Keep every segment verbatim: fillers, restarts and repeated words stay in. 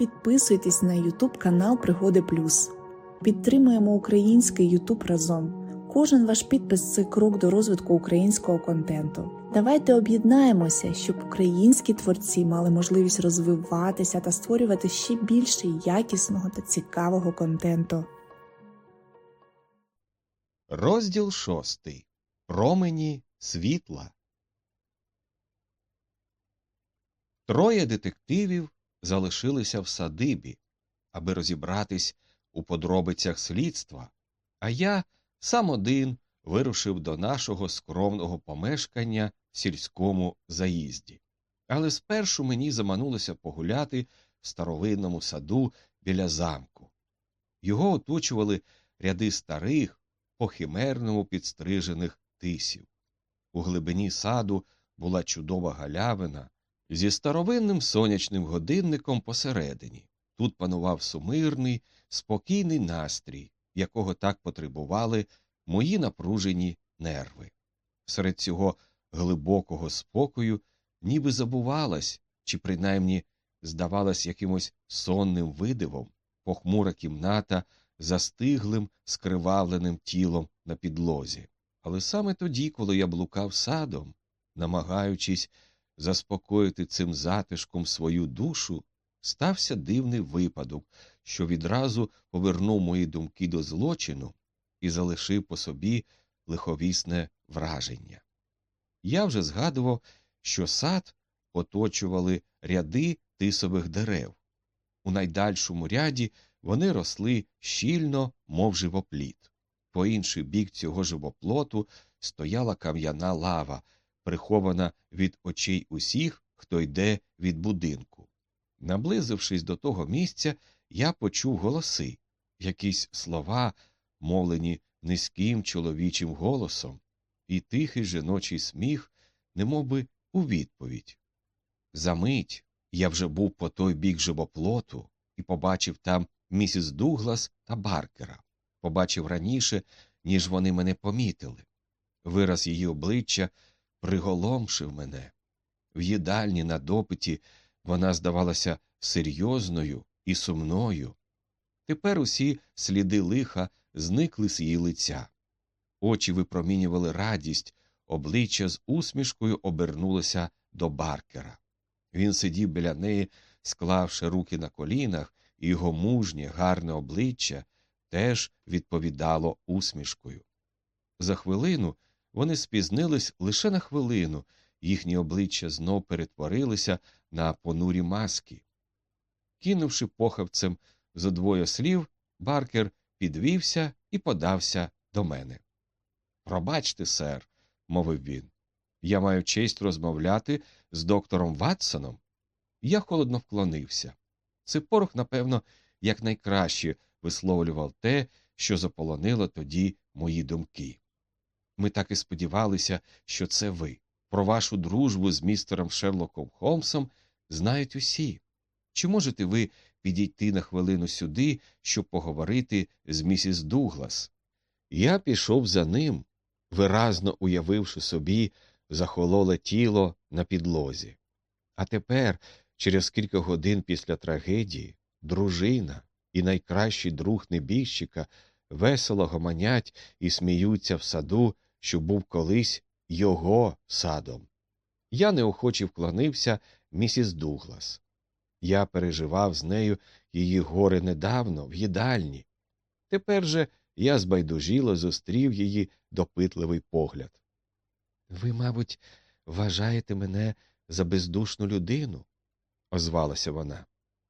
підписуйтесь на ютуб канал Пригоди Плюс. Підтримуємо український ютуб разом. Кожен ваш підпис – це крок до розвитку українського контенту. Давайте об'єднаємося, щоб українські творці мали можливість розвиватися та створювати ще більше якісного та цікавого контенту. Розділ шостий. Промені світла. Троє детективів залишилися в садибі, аби розібратись у подробицях слідства, а я сам один вирушив до нашого скромного помешкання в сільському заїзді. Але спершу мені заманулося погуляти в старовинному саду біля замку. Його оточували ряди старих, по-химерному підстрижених тисів. У глибині саду була чудова галявина зі старовинним сонячним годинником посередині. Тут панував сумирний, спокійний настрій, якого так потребували мої напружені нерви. Серед цього глибокого спокою ніби забувалась, чи принаймні здавалась якимось сонним видивом, похмура кімната застиглим, скривавленим тілом на підлозі. Але саме тоді, коли я блукав садом, намагаючись заспокоїти цим затишком свою душу, стався дивний випадок, що відразу повернув мої думки до злочину і залишив по собі лиховісне враження. Я вже згадував, що сад оточували ряди тисових дерев. У найдальшому ряді вони росли щільно, мов живопліт. По інший бік цього живоплоту стояла кам'яна лава, прихована від очей усіх, хто йде від будинку. Наблизившись до того місця, я почув голоси, якісь слова, мовлені низьким чоловічим голосом, і тихий жіночий сміх, немовби у відповідь. Замить я вже був по той бік живоплоту і побачив там місіс Дуглас та Баркера. Побачив раніше, ніж вони мене помітили. Вираз її обличчя приголомшив мене. В їдальні на допиті вона здавалася серйозною і сумною. Тепер усі сліди лиха зникли з її лиця. Очі випромінювали радість, обличчя з усмішкою обернулося до Баркера. Він сидів біля неї, склавши руки на колінах, і його мужнє, гарне обличчя теж відповідало усмішкою. За хвилину вони спізнились лише на хвилину, їхні обличчя знов перетворилися на понурі маски. Кинувши похапцем зо двоє слів, Баркер підвівся і подався до мене. «Пробачте, сер», – мовив він, – «я маю честь розмовляти з доктором Ватсоном». Я холодно вклонився. Ципорох, напевно, якнайкраще висловлював те, що заполонило тоді мої думки. «Ми так і сподівалися, що це ви. Про вашу дружбу з містером Шерлоком Холмсом знають усі. Чи можете ви підійти на хвилину сюди, щоб поговорити з місіс Дуглас?» Я пішов за ним, виразно уявивши собі захололе тіло на підлозі. А тепер, через кілька годин після трагедії, дружина і найкращий друг небіжчика весело гомонять і сміються в саду, що був колись його садом. Я неохоче вклонився місіс Дуглас. Я переживав з нею її горе недавно, в їдальні. Тепер же я збайдужіло зустрів її допитливий погляд. «Ви, мабуть, вважаєте мене за бездушну людину?» – озвалася вона.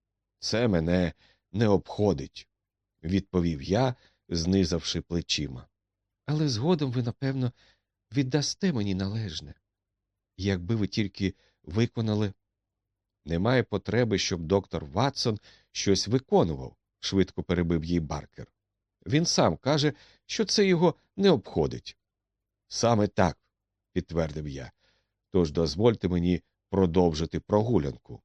«Це мене не обходить», – відповів я, знизавши плечима. «Але згодом ви, напевно, віддасте мені належне. Якби ви тільки виконали...» «Немає потреби, щоб доктор Ватсон щось виконував», – швидко перебив їй Баркер. «Він сам каже, що це його не обходить». «Саме так», – підтвердив я. «Тож дозвольте мені продовжити прогулянку».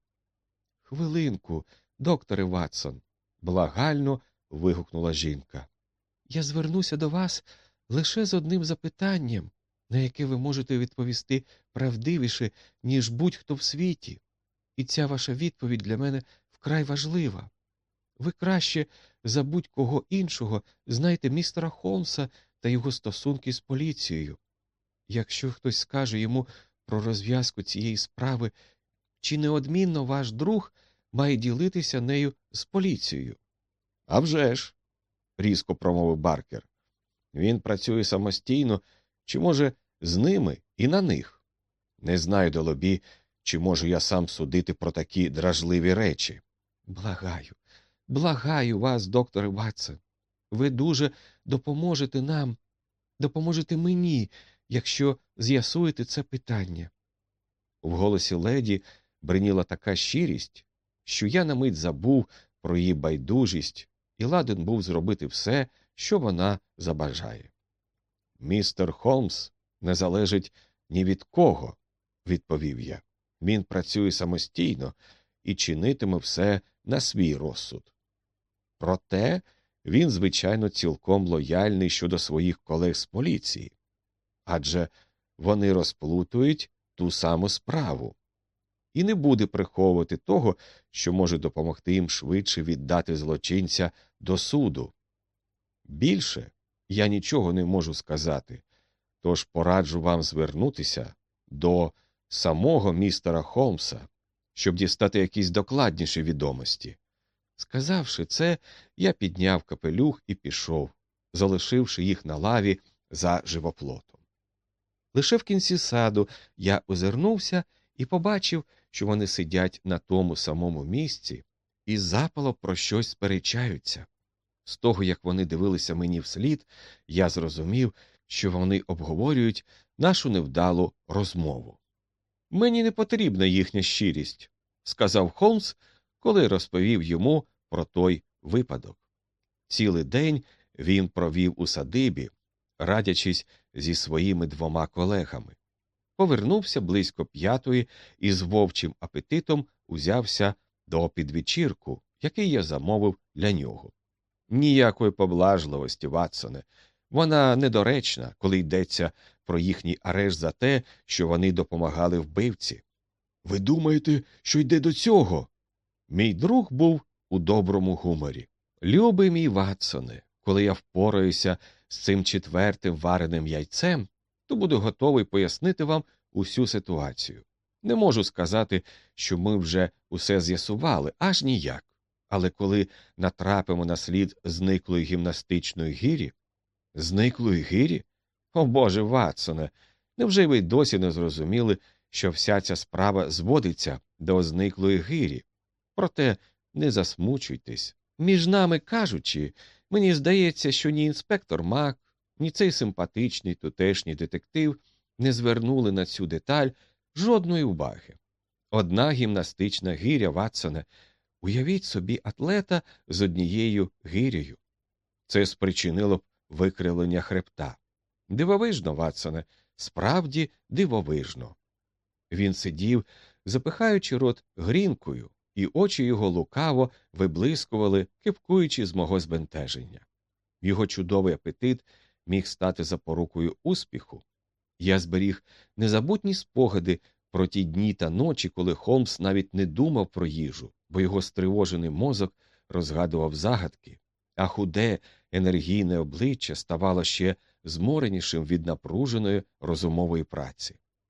«Хвилинку, докторе Ватсон», – благально вигукнула жінка. «Я звернуся до вас лише з одним запитанням, на яке ви можете відповісти правдивіше, ніж будь-хто в світі. І ця ваша відповідь для мене вкрай важлива. Ви краще за будь-кого іншого знаєте містера Холмса та його стосунки з поліцією. Якщо хтось скаже йому про розв'язку цієї справи, чи неодмінно ваш друг має ділитися нею з поліцією? — А вже ж, – різко промовив Баркер. — Він працює самостійно, чи, може, з ними і на них. Не знаю, долобі, чи можу я сам судити про такі дражливі речі. Благаю, благаю вас, докторе Ватсон. Ви дуже допоможете нам, допоможете мені, якщо з'ясуєте це питання. В голосі леді бриніла така щирість, що я на мить забув про її байдужість і ладен був зробити все, що вона забажає. «Містер Холмс не залежить ні від кого», – відповів я. «Він працює самостійно і чинитиме все на свій розсуд. Проте він, звичайно, цілком лояльний щодо своїх колег з поліції, адже вони розплутують ту саму справу. І не буде приховувати того, що може допомогти їм швидше віддати злочинця до суду. Більше я нічого не можу сказати, тож пораджу вам звернутися до самого містера Холмса, щоб дістати якісь докладніші відомості». Сказавши це, я підняв капелюх і пішов, залишивши їх на лаві за живоплотом. Лише в кінці саду я озирнувся і побачив, що вони сидять на тому самому місці і запало про щось сперечаються. З того, як вони дивилися мені вслід, я зрозумів, що вони обговорюють нашу невдалу розмову. «Мені не потрібна їхня щирість», – сказав Холмс, коли розповів йому про той випадок. Цілий день він провів у садибі, радячись зі своїми двома колегами. Повернувся близько п'ятої і з вовчим апетитом узявся до підвечірку, який я замовив для нього. Ніякої поблажливості, Ватсоне. Вона недоречна, коли йдеться про їхній арешт за те, що вони допомагали вбивці. Ви думаєте, що йде до цього? Мій друг був у доброму гуморі. Любий мій Ватсоне, коли я впораюся з цим четвертим вареним яйцем, то буду готовий пояснити вам усю ситуацію. Не можу сказати, що ми вже усе з'ясували, аж ніяк. Але коли натрапимо на слід зниклої гімнастичної гирі... Зниклої гирі? О, Боже, Ватсоне, невже ви досі не зрозуміли, що вся ця справа зводиться до зниклої гирі? Проте не засмучуйтесь. Між нами кажучи, мені здається, що ні інспектор Мак, ні цей симпатичний тутешній детектив не звернули на цю деталь жодної уваги. Одна гімнастична гиря, Ватсоне. Уявіть собі атлета з однією гирею. Це спричинило б викривлення хребта. Дивовижно, Ватсоне, справді дивовижно. Він сидів, запихаючи рот грінкою, і очі його лукаво виблискували, кипкуючи з мого збентеження. Його чудовий апетит міг стати запорукою успіху. Я зберіг незабутні спогади про ті дні та ночі, коли Холмс навіть не думав про їжу, бо його стривожений мозок розгадував загадки, а худе, енергійне обличчя ставало ще зморенішим від напруженої розумової праці.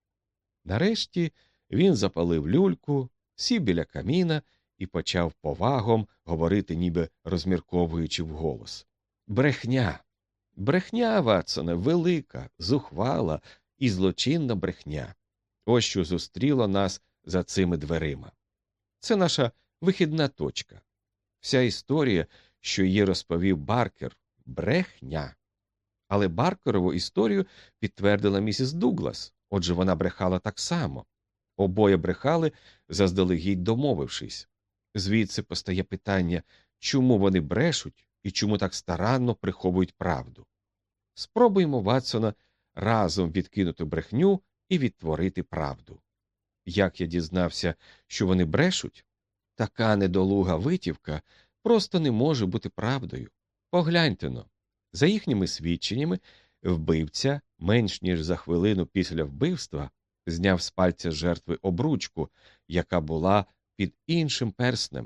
Нарешті він запалив люльку, сів біля каміна і почав повагом говорити, ніби розмірковуючи вголос. Брехня! Брехня, Ватсоне, велика, зухвала і злочинна брехня. Ось що зустріло нас за цими дверима. Це наша вихідна точка. Вся історія, що її розповів Баркер – брехня. Але Баркерову історію підтвердила місіс Дуглас, отже вона брехала так само. Обоє брехали, заздалегідь домовившись. Звідси постає питання, чому вони брешуть і чому так старанно приховують правду. Спробуємо, Ватсона, разом відкинути брехню і відтворити правду. Як я дізнався, що вони брешуть? Така недолуга витівка просто не може бути правдою. Погляньте-но. За їхніми свідченнями, вбивця, менш ніж за хвилину після вбивства, зняв з пальця жертви обручку, яка була під іншим перснем,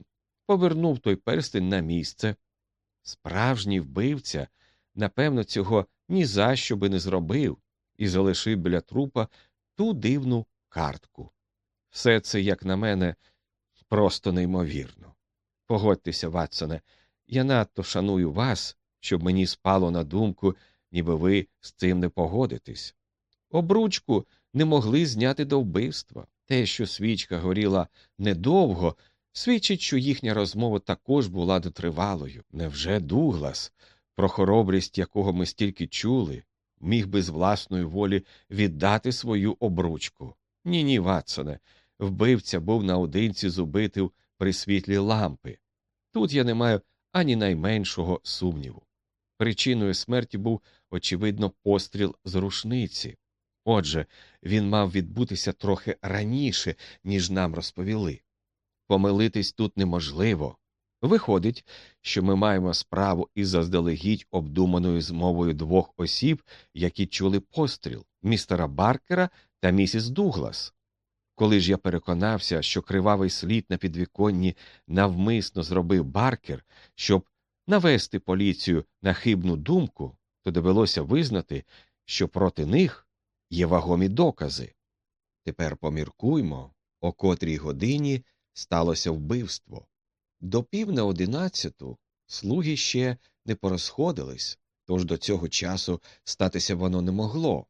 повернув той перстень на місце. Справжній вбивця, напевно, цього ні за що би не зробив і залишив біля трупа ту дивну картку. Все це, як на мене, просто неймовірно. Погодьтеся, Ватсоне, я надто шаную вас, щоб мені спало на думку, ніби ви з цим не погодитесь. Обручку не могли зняти до вбивства. Те, що свічка горіла недовго, свідчить, що їхня розмова також була дотривалою. Невже Дуглас, про хоробрість якого ми стільки чули, міг би з власної волі віддати свою обручку? Ні-ні, Ватсоне, вбивця був наодинці з убитим при світлі лампи. Тут я не маю ані найменшого сумніву. Причиною смерті був, очевидно, постріл з рушниці. Отже, він мав відбутися трохи раніше, ніж нам розповіли. Помилитись тут неможливо. Виходить, що ми маємо справу із заздалегідь обдуманою змовою двох осіб, які чули постріл – містера Баркера та місіс Дуглас. Коли ж я переконався, що кривавий слід на підвіконні навмисно зробив Баркер, щоб навести поліцію на хибну думку, то довелося визнати, що проти них є вагомі докази. Тепер поміркуймо, о котрій годині сталося вбивство. До пів на одинадцяту слуги ще не порозходились, тож до цього часу статися воно не могло.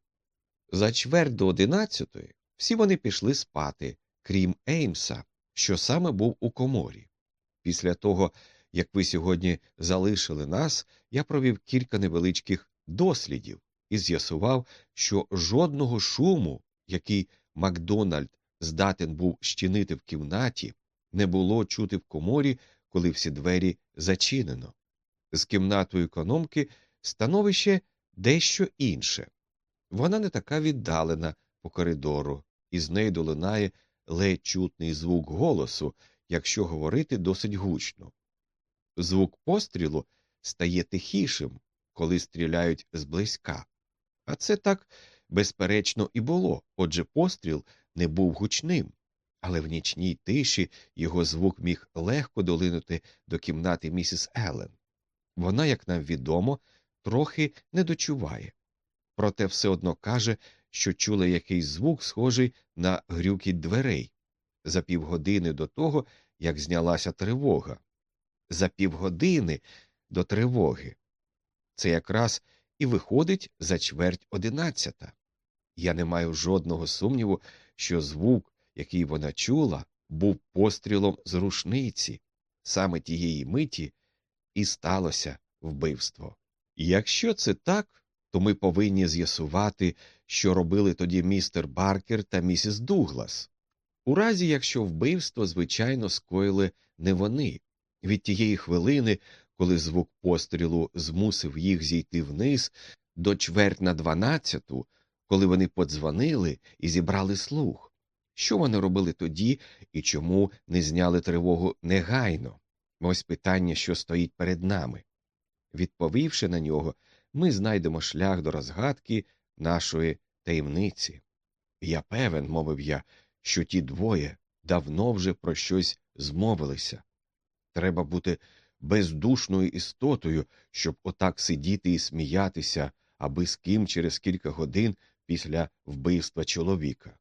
За чверть до одинадцятої всі вони пішли спати, крім Еймса, що саме був у коморі. Після того, як ви сьогодні залишили нас, я провів кілька невеличких дослідів і з'ясував, що жодного шуму, який Макдональд здатен був щинити в кімнаті, не було чути в коморі, коли всі двері зачинено. З кімнатою економки становище дещо інше. Вона не така віддалена по коридору, і з неї долинає ледь чутний звук голосу, якщо говорити досить гучно. Звук пострілу стає тихішим, коли стріляють зблизька. А це так, безперечно, і було, отже постріл не був гучним. Але в нічній тиші його звук міг легко долинути до кімнати місіс Еллен. Вона, як нам відомо, трохи не дочуває. Проте все одно каже, що чула якийсь звук, схожий на грюкіт дверей, за півгодини до того, як знялася тривога. За півгодини до тривоги. Це якраз і виходить за чверть одинадцята. Я не маю жодного сумніву, що звук, який вона чула, був пострілом з рушниці. Саме тієї миті і сталося вбивство. Якщо це так, то ми повинні з'ясувати, що робили тоді містер Баркер та місіс Дуглас. У разі, якщо вбивство, звичайно, скоїли не вони. Від тієї хвилини, коли звук пострілу змусив їх зійти вниз, до чверть на дванадцяту, коли вони подзвонили і зібрали слух. Що вони робили тоді і чому не зняли тривогу негайно? Ось питання, що стоїть перед нами. Відповівши на нього, ми знайдемо шлях до розгадки нашої таємниці. Я певен, мовив я, що ті двоє давно вже про щось змовилися. Треба бути бездушною істотою, щоб отак сидіти і сміятися, аби з ким через кілька годин після вбивства чоловіка.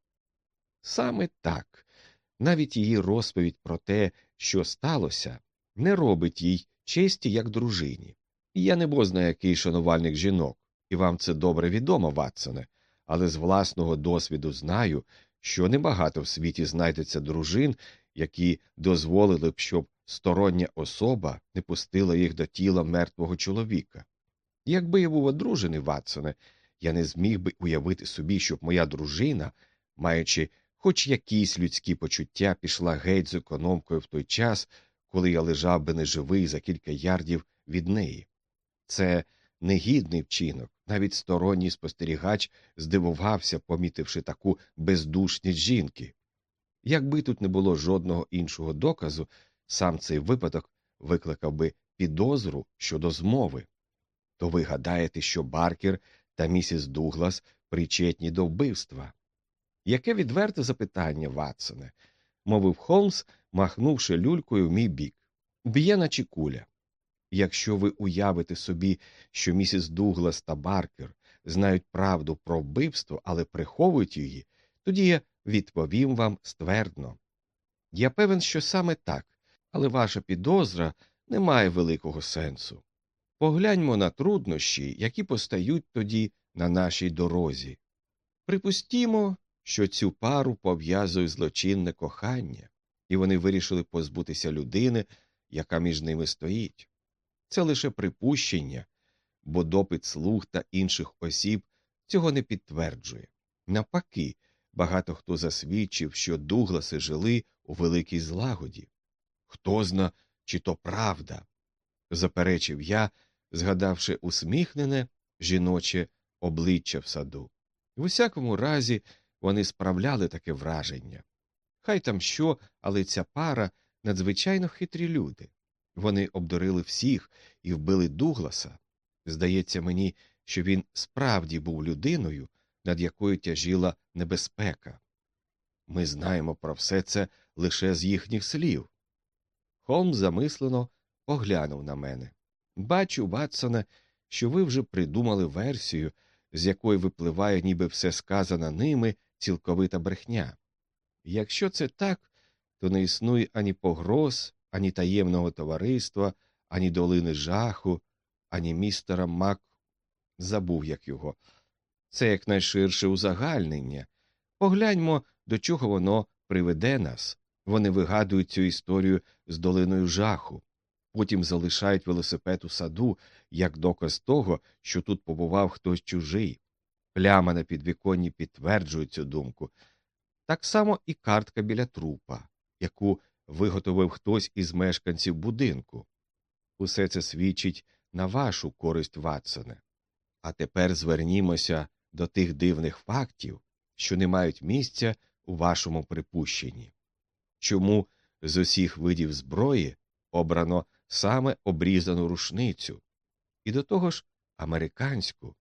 Саме так. Навіть її розповідь про те, що сталося, не робить їй честі як дружині. Я не бозна який шанувальник жінок, і вам це добре відомо, Ватсоне, але з власного досвіду знаю, що небагато в світі знайдеться дружин, які дозволили б, щоб стороння особа не пустила їх до тіла мертвого чоловіка. Якби я був одружений, Ватсоне, я не зміг би уявити собі, щоб моя дружина, маючи хоч якісь людські почуття, пішла геть з економкою в той час, коли я лежав би неживий за кілька ярдів від неї. Це негідний вчинок. Навіть сторонній спостерігач здивувався, помітивши таку бездушність жінки. Якби тут не було жодного іншого доказу, сам цей випадок викликав би підозру щодо змови. То ви гадаєте, що Баркер та місіс Дуглас причетні до вбивства? Яке відверте запитання, Ватсоне, мовив Холмс, махнувши люлькою в мій бік. Б'є наче куля. Якщо ви уявите собі, що місіс Дуглас та Баркер знають правду про вбивство, але приховують її, тоді я відповім вам ствердно. Я певен, що саме так, але ваша підозра не має великого сенсу. Погляньмо на труднощі, які постають тоді на нашій дорозі. Припустімо, що цю пару пов'язує злочинне кохання, і вони вирішили позбутися людини, яка між ними стоїть. Це лише припущення, бо допит слуг та інших осіб цього не підтверджує. Навпаки, багато хто засвідчив, що Дугласи жили у великій злагоді. Хто зна, чи то правда, заперечив я, згадавши усміхнене жіноче обличчя в саду. В усякому разі, вони справляли таке враження. Хай там що, але ця пара надзвичайно хитрі люди. Вони обдурили всіх і вбили Дугласа. Здається мені, що він справді був людиною, над якою тяжіла небезпека. Ми знаємо про все це лише з їхніх слів. Холмс замислено поглянув на мене. Бачу, Ватсоне, що ви вже придумали версію, з якої випливає, ніби все сказане ними, цілковита брехня. Якщо це так, то не існує ані погроз, ані таємного товариства, ані долини жаху, ані містера Мак... Забув, як його. Це якнайширше узагальнення. Погляньмо, до чого воно приведе нас. Вони вигадують цю історію з долиною жаху. Потім залишають велосипед у саду, як доказ того, що тут побував хтось чужий. Пляма на підвіконні підтверджує цю думку. Так само і картка біля трупа, яку виготовив хтось із мешканців будинку. Усе це свідчить на вашу користь, Ватсоне. А тепер звернімося до тих дивних фактів, що не мають місця у вашому припущенні. Чому з усіх видів зброї обрано саме обрізану рушницю? І до того ж американську.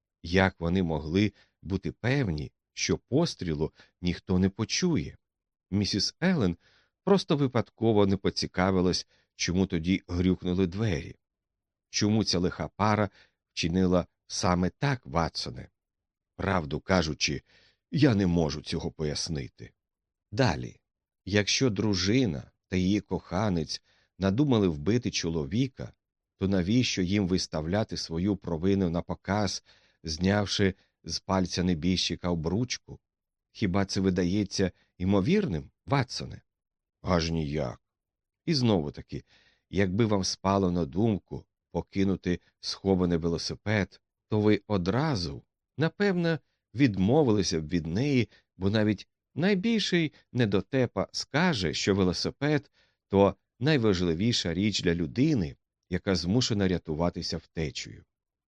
Як вони могли бути певні, що пострілу ніхто не почує? Місіс Еллен просто випадково не поцікавилась, чому тоді грюкнули двері. Чому ця лиха пара вчинила саме так, Ватсоне? Правду кажучи, я не можу цього пояснити. Далі. Якщо дружина та її коханець надумали вбити чоловіка, то навіщо їм виставляти свою провину на показ, знявши з пальця небіжчика обручку? Хіба це видається ймовірним, Ватсоне? Аж ніяк. І знову-таки, якби вам спало на думку покинути схований велосипед, то ви одразу, напевно, відмовилися б від неї, бо навіть найбільший недотепа скаже, що велосипед – то найважливіша річ для людини, яка змушена рятуватися втечею.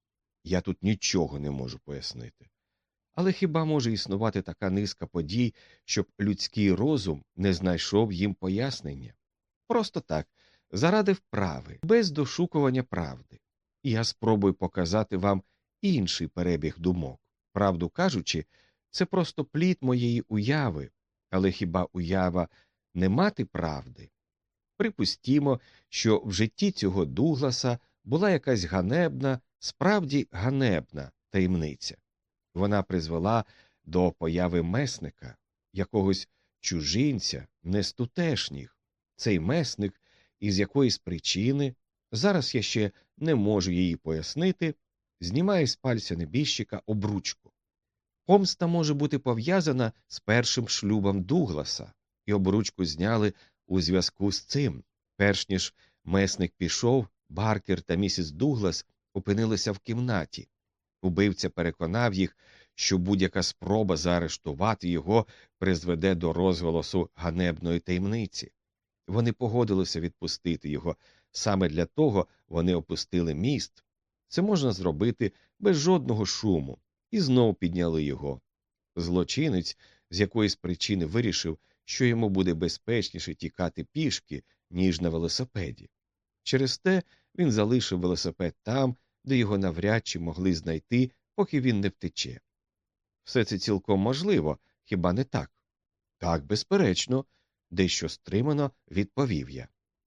Я тут нічого не можу пояснити. Але хіба може існувати така низка подій, щоб людський розум не знайшов їм пояснення? Просто так, заради вправи, без дошукування правди. І я спробую показати вам інший перебіг думок. Правду кажучи, це просто плід моєї уяви, але хіба уява не мати правди? Припустімо, що в житті цього Дугласа була якась ганебна, справді ганебна таємниця. Вона призвела до появи месника, якогось чужинця, не з тутешніх. Цей месник із якоїсь причини, зараз я ще не можу її пояснити, знімає з пальця небіжчика обручку. Помста може бути пов'язана з першим шлюбом Дугласа, і обручку зняли у зв'язку з цим. Перш ніж месник пішов, Баркер та місіс Дуглас опинилися в кімнаті. Убивця переконав їх, що будь-яка спроба заарештувати його призведе до розголосу ганебної таємниці. Вони погодилися відпустити його. Саме для того вони опустили міст. Це можна зробити без жодного шуму. І знов підняли його. Злочинець з якоїсь причини вирішив, що йому буде безпечніше тікати пішки, ніж на велосипеді. Через те він залишив велосипед там, де його навряд чи могли знайти, поки він не втече. Все це цілком можливо, хіба не так? Так, безперечно, дещо стримано відповів я.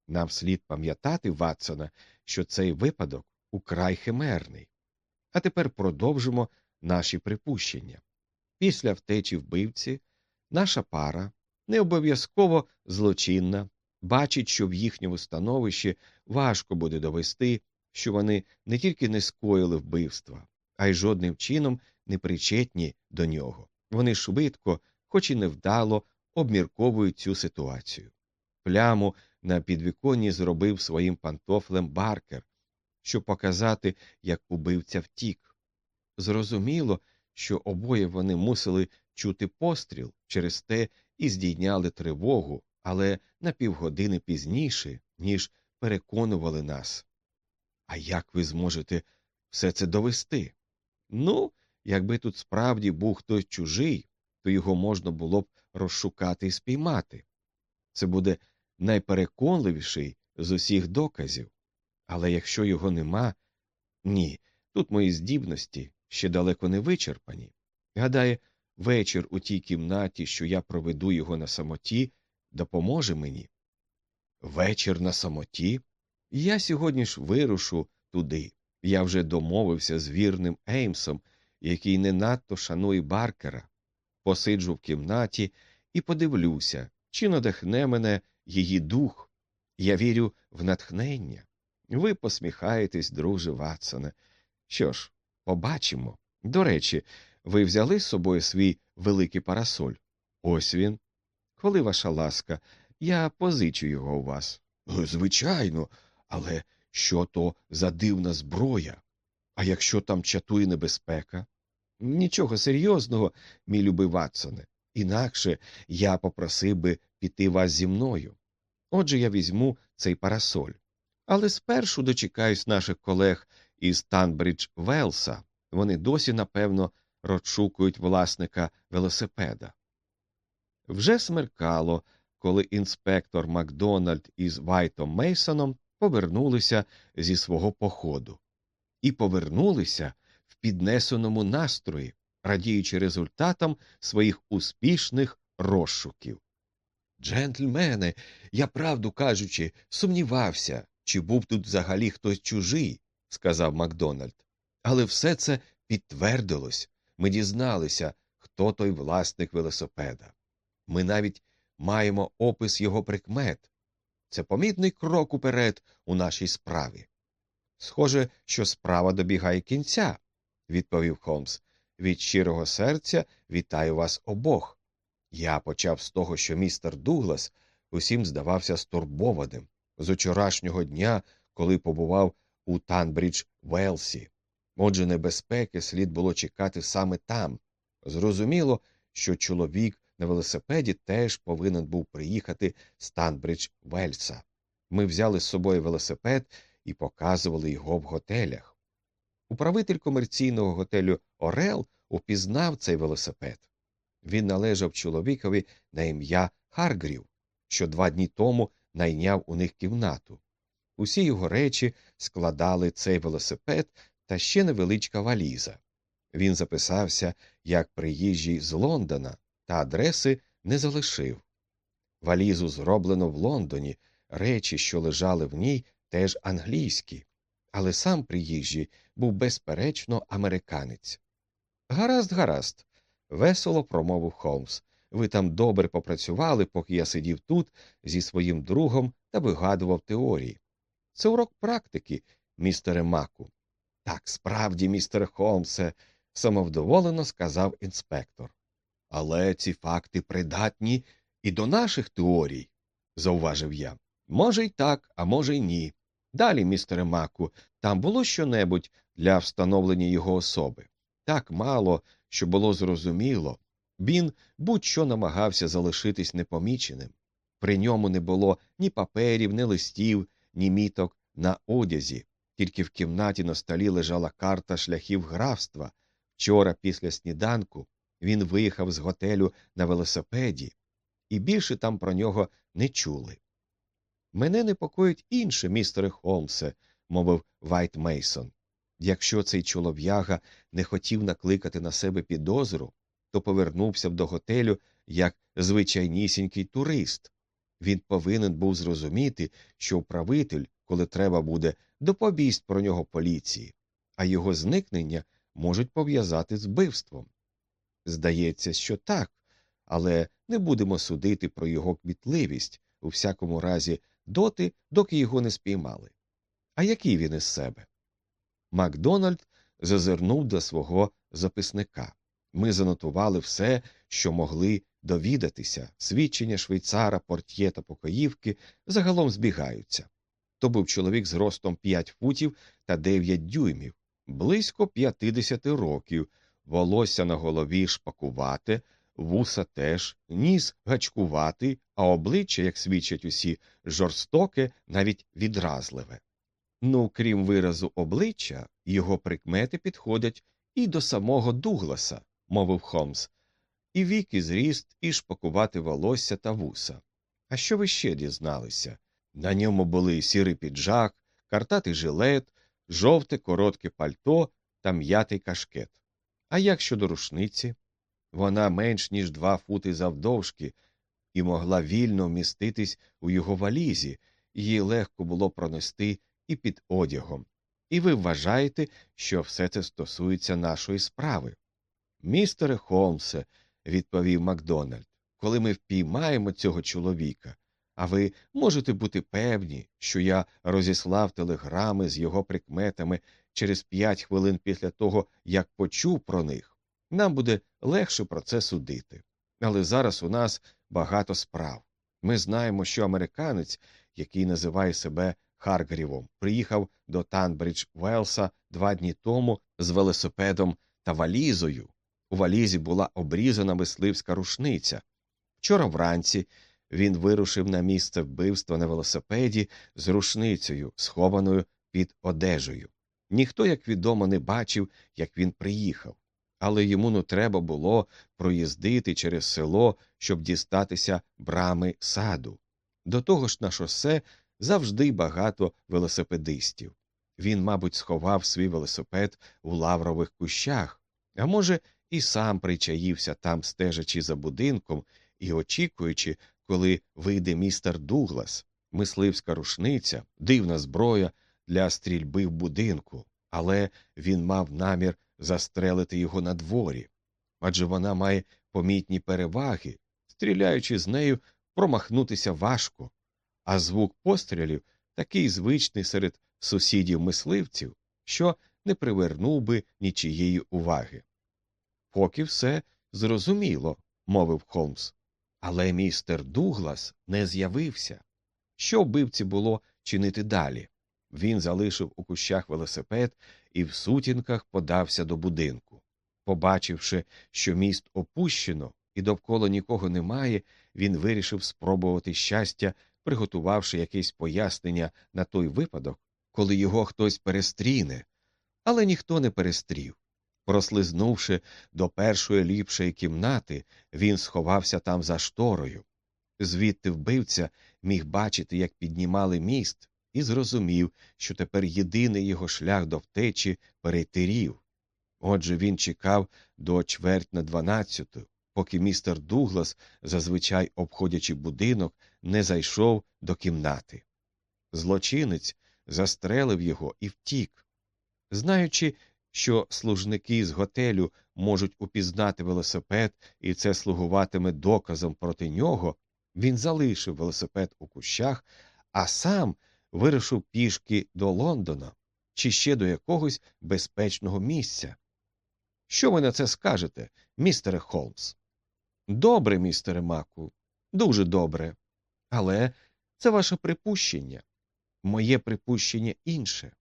Нам слід пам'ятати, Ватсоне, що цей випадок украй химерний. А тепер продовжимо наші припущення. Після втечі вбивці наша пара, не обов'язково злочинна, бачить, що в їхньому становищі важко буде довести, що вони не тільки не скоїли вбивства, а й жодним чином не причетні до нього. Вони швидко, хоч і невдало, обмірковують цю ситуацію. Пляму на підвіконні зробив своїм пантофлем Баркер, щоб показати, як убивця втік. Зрозуміло, що обоє вони мусили чути постріл, через те і здійняли тривогу, але на півгодини пізніше, ніж переконували нас. А як ви зможете все це довести? Ну, якби тут справді був хтось чужий, то його можна було б розшукати і спіймати. Це буде найпереконливіший з усіх доказів. Але якщо його нема, ні, тут мої здібності ще далеко не вичерпані. Гадаю, вечір у тій кімнаті, що я проведу його на самоті, допоможе мені. Вечір на самоті? Я сьогодні ж вирушу туди. Я вже домовився з вірним Еймсом, який не надто шанує Баркера. Посиджу в кімнаті і подивлюся, чи надихне мене її дух. Я вірю в натхнення. Ви посміхаєтесь, друже Ватсоне. Що ж, побачимо. До речі, ви взяли з собою свій великий парасоль? Ось він. Коли ваша ласка, я позичу його у вас. Звичайно, але що то за дивна зброя? А якщо там чатує небезпека? Нічого серйозного, мій любий Ватсоне. Інакше я попросив би піти вас зі мною. Отже, я візьму цей парасоль. Але спершу дочекаюсь наших колег із Танбридж-Велса. Вони досі, напевно, розшукують власника велосипеда. Вже смеркало, коли інспектор Макдональд із Вайтом Мейсоном повернулися зі свого походу. І повернулися в піднесеному настрої, радіючи результатам своїх успішних розшуків. «Джентльмени, я, правду кажучи, сумнівався, чи був тут взагалі хтось чужий», – сказав Макдональд. «Але все це підтвердилось. Ми дізналися, хто той власник велосипеда. Ми навіть маємо опис його прикмет. Це помітний крок уперед у нашій справі». «Схоже, що справа добігає кінця», – відповів Холмс. «Від щирого серця вітаю вас обох. Я почав з того, що містер Дуглас усім здавався стурбованим з учорашнього дня, коли побував у Танбридж-Велсі. Отже, небезпеки слід було чекати саме там. Зрозуміло, що чоловік на велосипеді теж повинен був приїхати з Танбридж-Вельса. Ми взяли з собою велосипед і показували його в готелях. Управитель комерційного готелю «Орел» упізнав цей велосипед. Він належав чоловікові на ім'я Харгрів, що два дні тому найняв у них кімнату. Усі його речі складали цей велосипед та ще невеличка валіза. Він записався як приїжджий з Лондона та адреси не залишив. Валізу зроблено в Лондоні, речі, що лежали в ній, теж англійські, але сам приїжджий був безперечно американець. «Гаразд, гаразд», – весело промовив Холмс. «Ви там добре попрацювали, поки я сидів тут зі своїм другом та вигадував теорії. Це урок практики, містере Маку». «Так, справді, містере Холмсе», – самовдоволено сказав інспектор. «Але ці факти придатні і до наших теорій», – зауважив я. «Може й так, а може й ні. Далі, містере Маку, там було щонебудь для встановлення його особи? Так мало, що було зрозуміло. Він будь-що намагався залишитись непоміченим. При ньому не було ні паперів, ні листів, ні міток на одязі. Тільки в кімнаті на столі лежала карта шляхів графства. Вчора після сніданку він виїхав з готелю на велосипеді, і більше там про нього не чули». «Мене непокоїть інше, містере Холмсе», – мовив Вайт Мейсон. «Якщо цей чолов'яга не хотів накликати на себе підозру, то повернувся б до готелю як звичайнісінький турист. Він повинен був зрозуміти, що управитель, коли треба буде, доповість про нього поліції, а його зникнення можуть пов'язати з вбивством. Здається, що так, але не будемо судити про його кмітливість, у всякому разі, доти, доки його не спіймали. А який він із себе? Макдональд зазирнув до свого записника. Ми занотували все, що могли довідатися. Свідчення швейцара, портьє та покоївки загалом збігаються. То був чоловік з ростом п'ять футів та дев'ять дюймів, близько п'ятдесят років, волосся на голові шпакувате, вуса теж, ніс гачкуватий, а обличчя, як свідчать усі, жорстоке, навіть відразливе. Ну, крім виразу обличчя, його прикмети підходять і до самого Дугласа, мовив Холмс. І вік, і зріст, і шпакувате волосся та вуса. А що ви ще дізналися? На ньому були сірий піджак, картатий жилет, жовте коротке пальто та м'ятий кашкет. А як щодо рушниці? Вона менш ніж два фути завдовжки і могла вільно вміститись у його валізі, її легко було пронести і під одягом. І ви вважаєте, що все це стосується нашої справи? Містере Холмсе, відповів Макдональд, коли ми впіймаємо цього чоловіка, а ви можете бути певні, що я розіслав телеграми з його прикметами через п'ять хвилин після того, як почув про них, нам буде легше про це судити. Але зараз у нас багато справ. Ми знаємо, що американець, який називає себе Харгрівом, приїхав до Танбридж Велса два дні тому з велосипедом та валізою. У валізі була обрізана мисливська рушниця. Вчора вранці він вирушив на місце вбивства на велосипеді з рушницею, схованою під одежею. Ніхто, як відомо, не бачив, як він приїхав. Але йому не треба було проїздити через село, щоб дістатися брами саду. До того ж на шосе завжди багато велосипедистів. Він, мабуть, сховав свій велосипед у лаврових кущах, а може, і сам причаївся там, стежачи за будинком і очікуючи, коли вийде містер Дуглас. Мисливська рушниця, дивна зброя для стрільби в будинку, але він мав намір застрелити його на дворі, адже вона має помітні переваги, стріляючи з нею, промахнутися важко, а звук пострілів такий звичний серед сусідів-мисливців, що не привернув би нічиєї уваги. Поки все зрозуміло, мовив Холмс. Але містер Дуглас не з'явився. Що вбивці було чинити далі? Він залишив у кущах велосипед і в сутінках подався до будинку. Побачивши, що міст опущено і довкола нікого немає, він вирішив спробувати щастя, приготувавши якесь пояснення на той випадок, коли його хтось перестріне. Але ніхто не перестрів. Прослизнувши до першої ліпшої кімнати, він сховався там за шторою. Звідти вбивця міг бачити, як піднімали міст, і зрозумів, що тепер єдиний його шлях до втечі – перейти рів. Отже, він чекав до чверть на дванадцяту, поки містер Дуглас, зазвичай обходячи будинок, не зайшов до кімнати. Злочинець застрелив його і втік. Знаючи, що служники з готелю можуть упізнати велосипед, і це слугуватиме доказом проти нього, він залишив велосипед у кущах, а сам вирушив пішки до Лондона чи ще до якогось безпечного місця. Що ви на це скажете, містере Холмс? Добре, містере Маку, дуже добре. Але це ваше припущення. Моє припущення інше.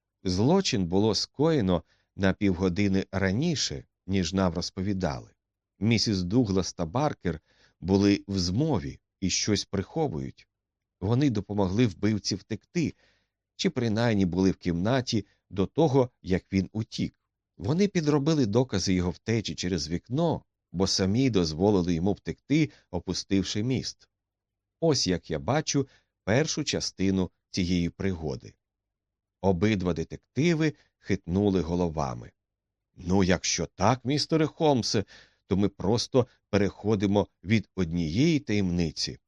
Злочин було скоєно на півгодини раніше, ніж нам розповідали. Місіс Дуглас та Баркер були в змові і щось приховують. Вони допомогли вбивці втекти, чи принаймні були в кімнаті до того, як він утік. Вони підробили докази його втечі через вікно, бо самі дозволили йому втекти, опустивши міст. Ось як я бачу першу частину цієї пригоди. Обидва детективи хитнули головами. Ну, якщо так, містере Холмсе, то ми просто переходимо від однієї таємниці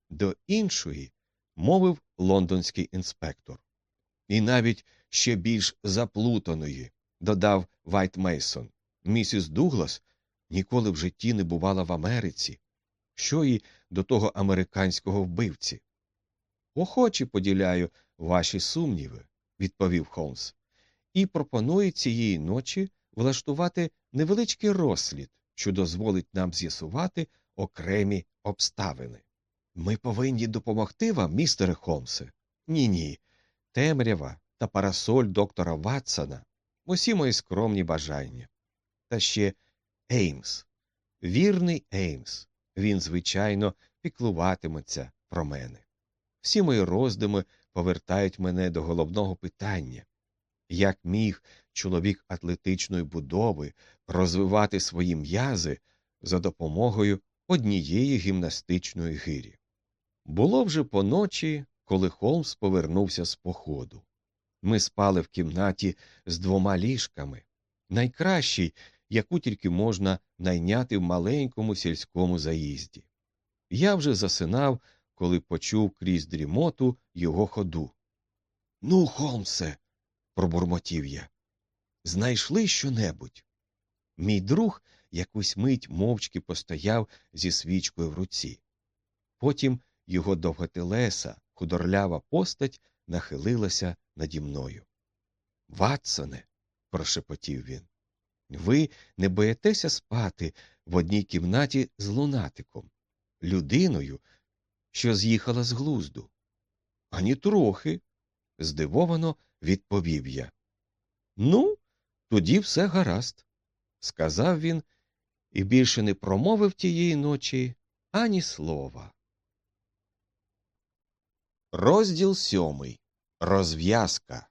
До іншої мовив лондонський інспектор. І навіть ще більш заплутаної, додав Вайт Мейсон. Місіс Дуглас ніколи в житті не бувала в Америці. Що і до того американського вбивці? Охоче поділяю ваші сумніви, відповів Холмс, і пропоную цієї ночі влаштувати невеличкий розслід, що дозволить нам з'ясувати окремі обставини. Ми повинні допомогти вам, містере Холмсе? Ні-ні. Темрява та парасоль доктора Ватсона – усі мої скромні бажання. Та ще Еймс. Вірний Еймс. Він, звичайно, піклуватиметься про мене. Всі мої роздуми повертають мене до головного питання. Як міг чоловік атлетичної будови розвивати свої м'язи за допомогою однієї гімнастичної гирі? Було вже поночі, коли Холмс повернувся з походу. Ми спали в кімнаті з двома ліжками, найкращій, яку тільки можна найняти в маленькому сільському заїзді. Я вже засинав, коли почув крізь дрімоту його ходу. — Ну, Холмсе, — пробурмотів я, — знайшли що-небудь? Мій друг якусь мить мовчки постояв зі свічкою в руці. Потім його довготелеса, худорлява постать нахилилася наді мною. — Ватсоне, — прошепотів він, — ви не боїтеся спати в одній кімнаті з лунатиком, людиною, що з'їхала з глузду? — Ані трохи, — здивовано відповів я. — Ну, тоді все гаразд, — сказав він і більше не промовив тієї ночі ані слова. Розділ сьомий. Розв'язка.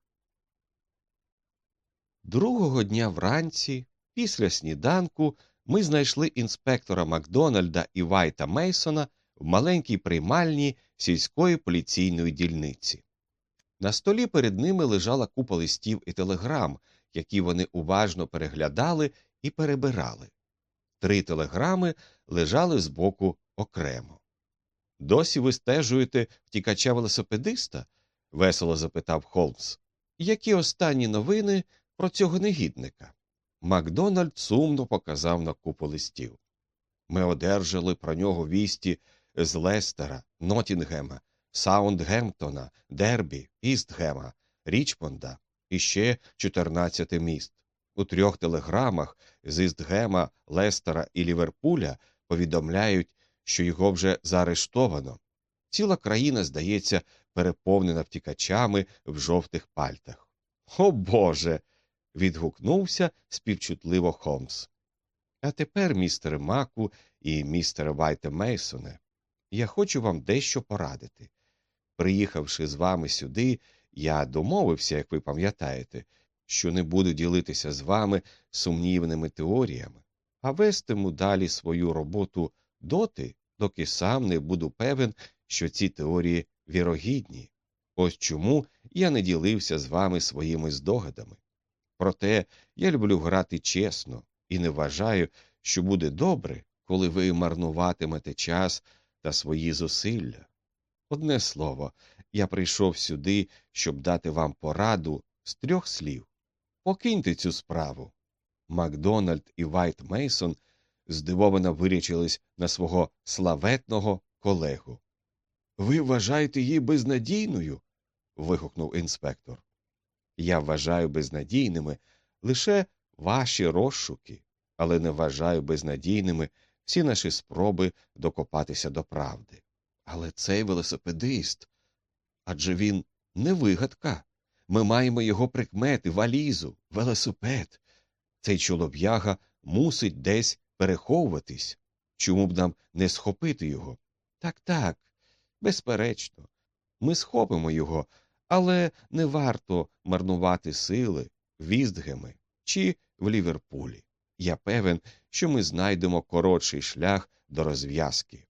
Другого дня вранці, після сніданку, ми знайшли інспектора Макдональда і Вайта Мейсона в маленькій приймальні сільської поліційної дільниці. На столі перед ними лежала купа листів і телеграм, які вони уважно переглядали і перебирали. Три телеграми лежали збоку окремо. — Досі ви стежуєте втікача-велосипедиста? — весело запитав Холмс. — Які останні новини про цього негідника? Макдональд сумно показав на купу листів. — Ми одержали про нього вісті з Лестера, Ноттінгема, Саундгемптона, Дербі, Істгема, Річмонда і ще чотирнадцяти міст. У трьох телеграмах з Істгема, Лестера і Ліверпуля повідомляють, що його вже заарештовано. Ціла країна, здається, переповнена втікачами в жовтих пальтах. — О, Боже! — відгукнувся співчутливо Холмс. — А тепер, містере Маку і містере Вайте Мейсоне, я хочу вам дещо порадити. Приїхавши з вами сюди, я домовився, як ви пам'ятаєте, що не буду ділитися з вами сумнівними теоріями, а вестиму далі свою роботу доти, доки сам не буду певен, що ці теорії вірогідні. Ось чому я не ділився з вами своїми здогадами. Проте я люблю грати чесно і не вважаю, що буде добре, коли ви марнуватимете час та свої зусилля. Одне слово, я прийшов сюди, щоб дати вам пораду з трьох слів. Покиньте цю справу. Макдональд і Вайт Мейсон здивовано вирячились на свого славетного колегу. — Ви вважаєте її безнадійною? — вигукнув інспектор. — Я вважаю безнадійними лише ваші розшуки, але не вважаю безнадійними всі наші спроби докопатися до правди. Але цей велосипедист, адже він не вигадка. Ми маємо його прикмети, валізу, велосипед. Цей чолов'яга мусить десь переховуватись. Чому б нам не схопити його? Так-так, безперечно. Ми схопимо його, але не варто марнувати сили в Істгемі чи в Ліверпулі. Я певен, що ми знайдемо коротший шлях до розв'язки.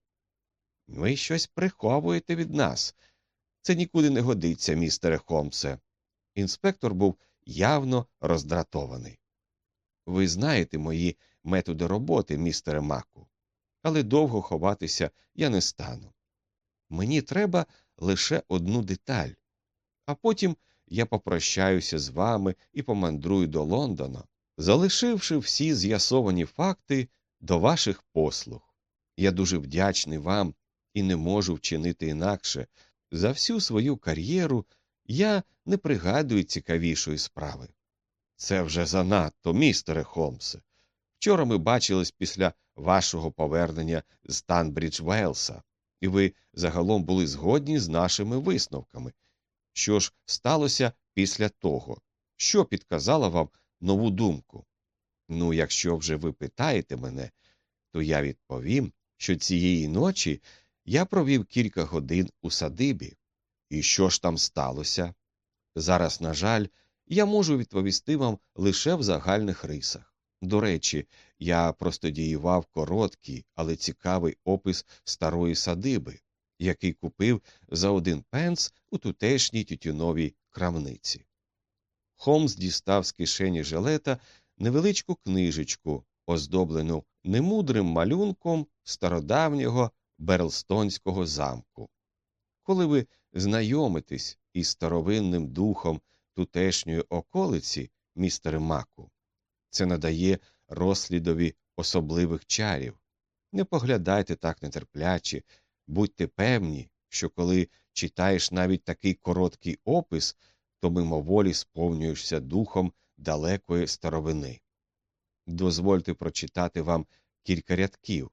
Ви щось приховуєте від нас. Це нікуди не годиться, містере Холмсе. Інспектор був явно роздратований. Ви знаєте мої методи роботи, містере Маку, але довго ховатися я не стану. Мені треба лише одну деталь. А потім я попрощаюся з вами і помандрую до Лондона, залишивши всі з'ясовані факти до ваших послуг. Я дуже вдячний вам і не можу вчинити інакше. За всю свою кар'єру я не пригадую цікавішої справи. Це вже занадто, містере Холмсе. Вчора ми бачились після вашого повернення з Танбрідж Вейлса, і ви загалом були згодні з нашими висновками. Що ж сталося після того? Що підказало вам нову думку? Ну, якщо вже ви питаєте мене, то я відповім, що цієї ночі я провів кілька годин у садибі. І що ж там сталося? Зараз, на жаль, я можу відповісти вам лише в загальних рисах. До речі, я простудіював короткий, але цікавий опис старої садиби, який купив за один пенс у тутешній тютюновій крамниці. Холмс дістав з кишені жилета невеличку книжечку, оздоблену немудрим малюнком стародавнього Берлстонського замку. Коли ви знайомитесь із старовинним духом тутешньої околиці, містере Маку, це надає розслідові особливих чарів. Не поглядайте так нетерпляче, будьте певні, що коли читаєш навіть такий короткий опис, то мимоволі сповнюєшся духом далекої старовини. Дозвольте прочитати вам кілька рядків.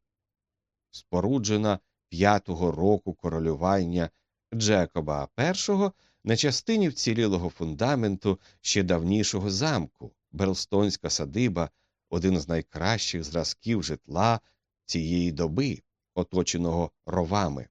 Споруджена п'ятого року королювання Джекоба першого на частині вцілілого фундаменту ще давнішого замку, Берлстонська садиба – один з найкращих зразків житла цієї доби, оточеного ровами.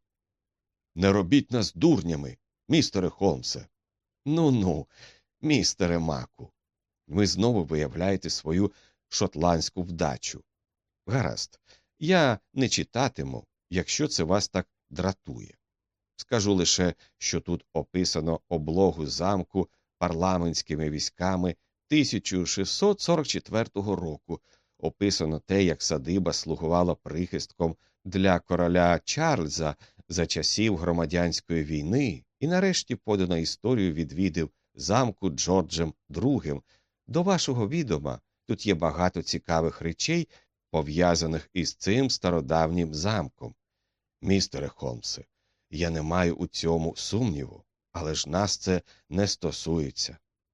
Не робіть нас дурнями, містере Холмсе. Ну-ну, містере Маку, ви знову виявляєте свою шотландську вдачу. Гаразд, я не читатиму, якщо це вас так дратує. Скажу лише, що тут описано облогу замку парламентськими військами тисяча шістсот сорок четвертого року, описано те, як садиба слугувала прихистком для короля Чарльза за часів громадянської війни і нарешті подано історію відвідів замку Джорджем другим. До вашого відома, тут є багато цікавих речей, пов'язаних із цим стародавнім замком. Містере Холмсе, я не маю у цьому сумніву, але ж нас це не стосується.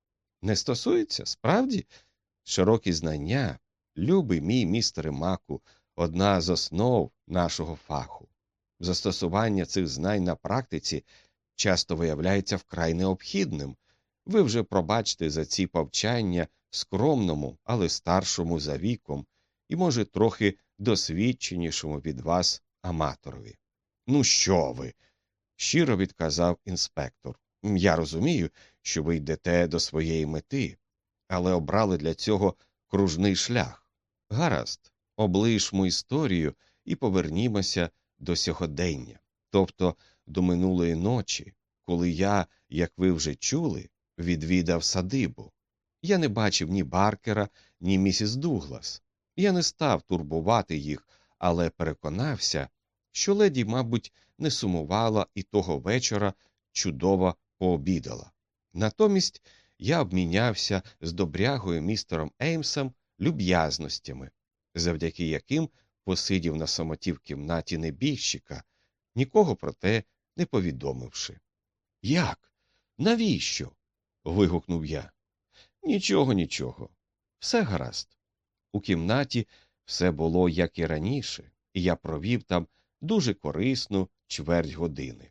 Не стосується? Справді? Широкі знання, любий мій містере Маку, одна з основ нашого фаху. Застосування цих знань на практиці часто виявляється вкрай необхідним. Ви вже пробачте за ці повчання скромному, але старшому за віком і, може, трохи досвідченішому від вас аматорові. Ну що ви? Щиро відказав інспектор. Я розумію, що ви йдете до своєї мети, але обрали для цього кружний шлях. Гаразд, облишмо історію і повернімося до сьогодення, тобто до минулої ночі, коли я, як ви вже чули, відвідав садибу. Я не бачив ні Баркера, ні місіс Дуглас. Я не став турбувати їх, але переконався, що леді, мабуть, не сумувала і того вечора чудово пообідала. Натомість я обмінявся з добрягою містером Еймсом люб'язностями, завдяки яким посидів на самоті в кімнаті небіжчика, нікого про те не повідомивши. «Як? Навіщо?» – вигукнув я. «Нічого, нічого. Все гаразд». У кімнаті все було, як і раніше, і я провів там дуже корисну чверть години.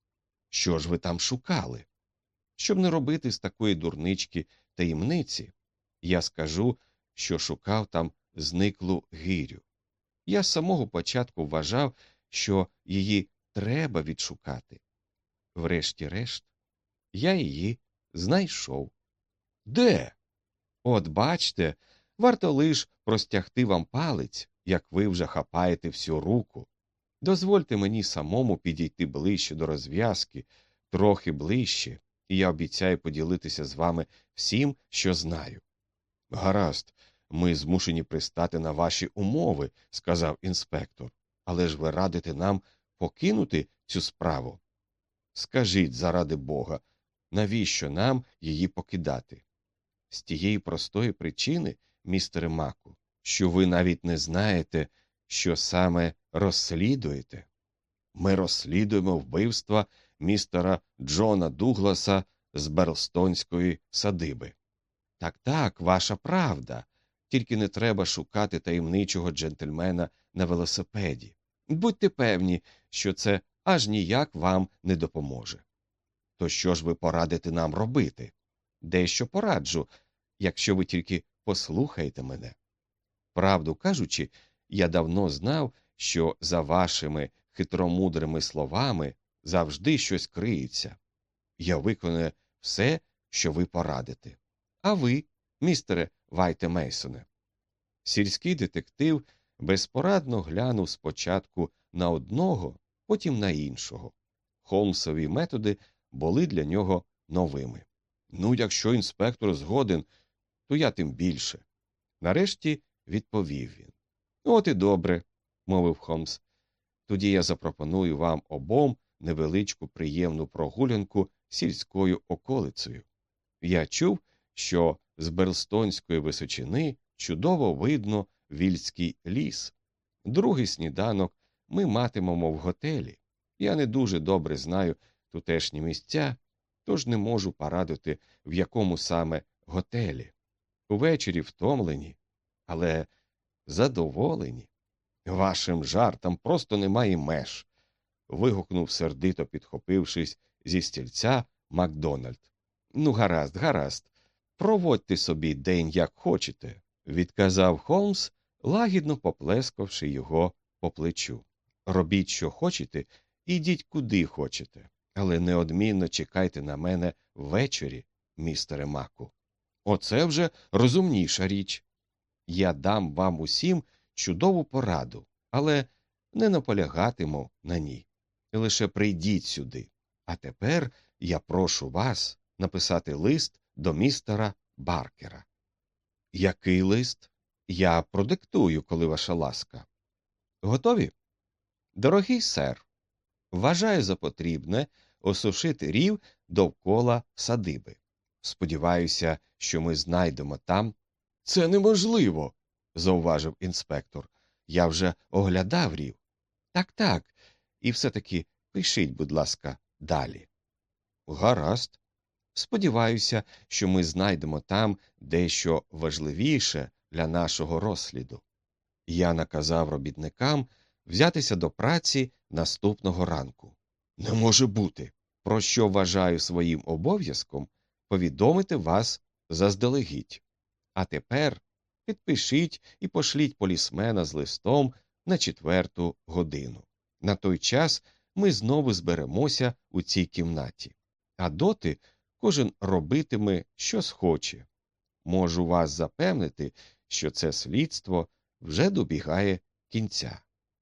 Що ж ви там шукали? Щоб не робити з такої дурнички таємниці, я скажу, що шукав там зниклу гирю. Я з самого початку вважав, що її треба відшукати. Врешті-решт, я її знайшов. Де? От бачте, варто лиш простягти вам палець, як ви вже хапаєте всю руку. Дозвольте мені самому підійти ближче до розв'язки, трохи ближче, і я обіцяю поділитися з вами всім, що знаю. Гаразд, ми змушені пристати на ваші умови, сказав інспектор, але ж ви радите нам покинути цю справу? Скажіть, заради Бога, навіщо нам її покидати? З тієї простої причини, містере Маку, що ви навіть не знаєте, що саме розслідуєте. Ми розслідуємо вбивства містера Джона Дугласа з Берлстонської садиби. Так-так, ваша правда. Тільки не треба шукати таємничого джентльмена на велосипеді. Будьте певні, що це аж ніяк вам не допоможе. То що ж ви порадите нам робити? Дещо пораджу, якщо ви тільки послухаєте мене. Правду кажучи, я давно знав, що за вашими хитромудрими словами завжди щось криється. Я виконую все, що ви порадите. А ви, містере Вайте Мейсоне? Сільський детектив безпорадно глянув спочатку на одного, потім на іншого. Холмсові методи були для нього новими. Ну, якщо інспектор згоден, то я тим більше. Нарешті відповів він. От і добре, мовив Холмс. Тоді я запропоную вам обом невеличку приємну прогулянку сільською околицею. Я чув, що з Берлстонської височини чудово видно Вільський ліс. Другий сніданок ми матимемо в готелі. Я не дуже добре знаю тутешні місця, тож не можу порадити, в якому саме готелі. Увечері втомлені, але задоволені. Вашим жартам просто немає меж, вигукнув сердито, підхопившись зі стільця, Макдональд. Ну, гаразд, гаразд, проводьте собі день як хочете, відказав Холмс, лагідно поплескавши його по плечу. Робіть, що хочете, ідіть куди хочете, але неодмінно чекайте на мене ввечері, містере Маку. Оце вже розумніша річ. Я дам вам усім чудову пораду, але не наполягатиму на ній. Лише прийдіть сюди. А тепер я прошу вас написати лист до містера Баркера. Який лист? Я продиктую, коли ваша ласка. Готові? Дорогий сер, вважаю за потрібне осушити рів довкола садиби. Сподіваюся, що ми знайдемо там. Це неможливо, зауважив інспектор. Я вже оглядав рів. Так-так, і все-таки пишіть, будь ласка, далі. Гаразд. Сподіваюся, що ми знайдемо там дещо важливіше для нашого розсліду. Я наказав робітникам взятися до праці наступного ранку. Не може бути, про що вважаю своїм обов'язком повідомити вас заздалегідь. А тепер підпишіть і пошліть полісмена з листом на четверту годину. На той час ми знову зберемося у цій кімнаті. А доти кожен робитиме, що схоче. Можу вас запевнити, що це слідство вже добігає кінця.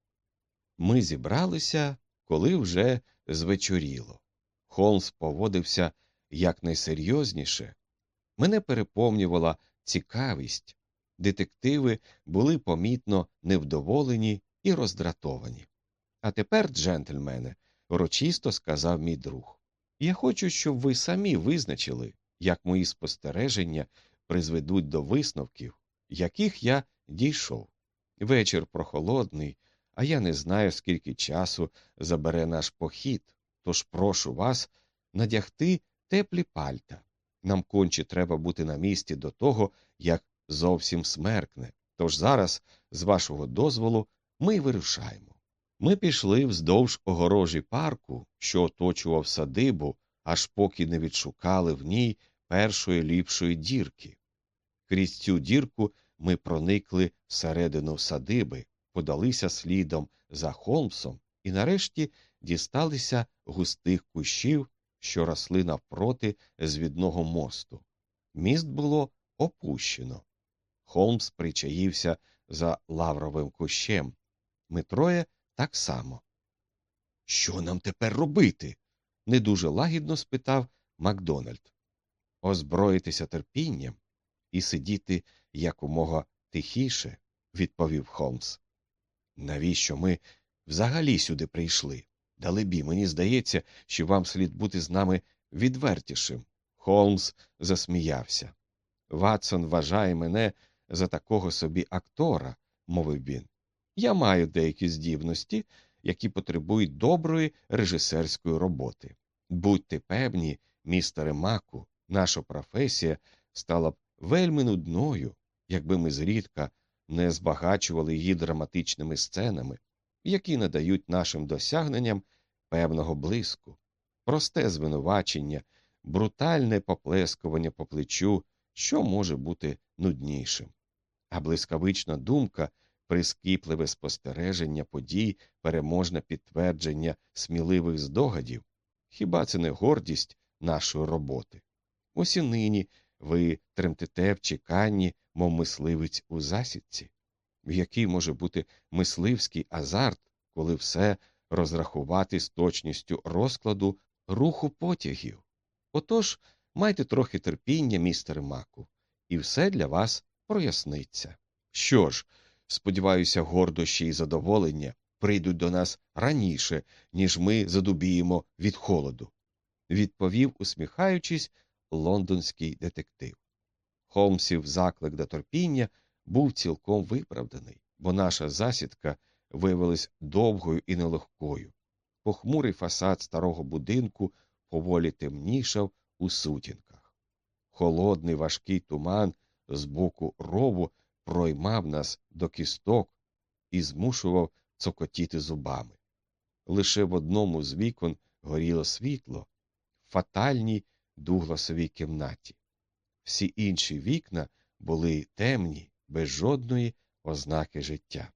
Ми зібралися, коли вже звечоріло. Холмс поводився якнайсерйозніше. Мене переповнювала цікавість. Детективи були помітно невдоволені і роздратовані. А тепер, джентльмени, урочисто сказав мій друг, я хочу, щоб ви самі визначили, як мої спостереження призведуть до висновків, яких я дійшов. Вечір прохолодний, а я не знаю, скільки часу забере наш похід, тож прошу вас надягти теплі пальта. Нам конче треба бути на місці до того, як зовсім смеркне. Тож зараз, з вашого дозволу, ми й вирушаємо. Ми пішли вздовж огорожі парку, що оточував садибу, аж поки не відшукали в ній першої ліпшої дірки. Крізь цю дірку ми проникли всередину садиби, подалися слідом за Холмсом і нарешті дісталися густих кущів, що росли навпроти звідного мосту. Міст було опущено. Холмс причаївся за лавровим кущем. Ми троє так само. — Що нам тепер робити? — не дуже лагідно спитав Макдональд. — Озброїтися терпінням і сидіти якомога тихіше, — відповів Холмс. — Навіщо ми взагалі сюди прийшли? Далебі, мені здається, що вам слід бути з нами відвертішим. Холмс засміявся. Ватсон вважає мене за такого собі актора, мовив він. Я маю деякі здібності, які потребують доброї режисерської роботи. Будьте певні, містере Маку, наша професія стала б вельми нудною, якби ми зрідка не збагачували її драматичними сценами, які надають нашим досягненням певного блиску. Просте звинувачення, брутальне поплескування по плечу, що може бути нуднішим. А блискавична думка, прискіпливе спостереження подій, переможне підтвердження сміливих здогадів – хіба це не гордість нашої роботи? Ось і нині ви тремтите в чеканні, мов мисливець у засідці. Який може бути мисливський азарт, коли все розрахувати з точністю розкладу руху потягів? Отож, майте трохи терпіння, містер Маку, і все для вас проясниться. Що ж, сподіваюся, гордощі і задоволення прийдуть до нас раніше, ніж ми задубіємо від холоду, відповів, усміхаючись, лондонський детектив. Холмсів заклик до терпіння був цілком виправданий, бо наша засідка виявилась довгою і нелегкою. Похмурий фасад старого будинку поволі темнішав у сутінках. Холодний важкий туман з боку рову проймав нас до кісток і змушував цокотіти зубами. Лише в одному з вікон горіло світло, в фатальній дугласовій кімнаті. Всі інші вікна були темні, без жодної ознаки життя.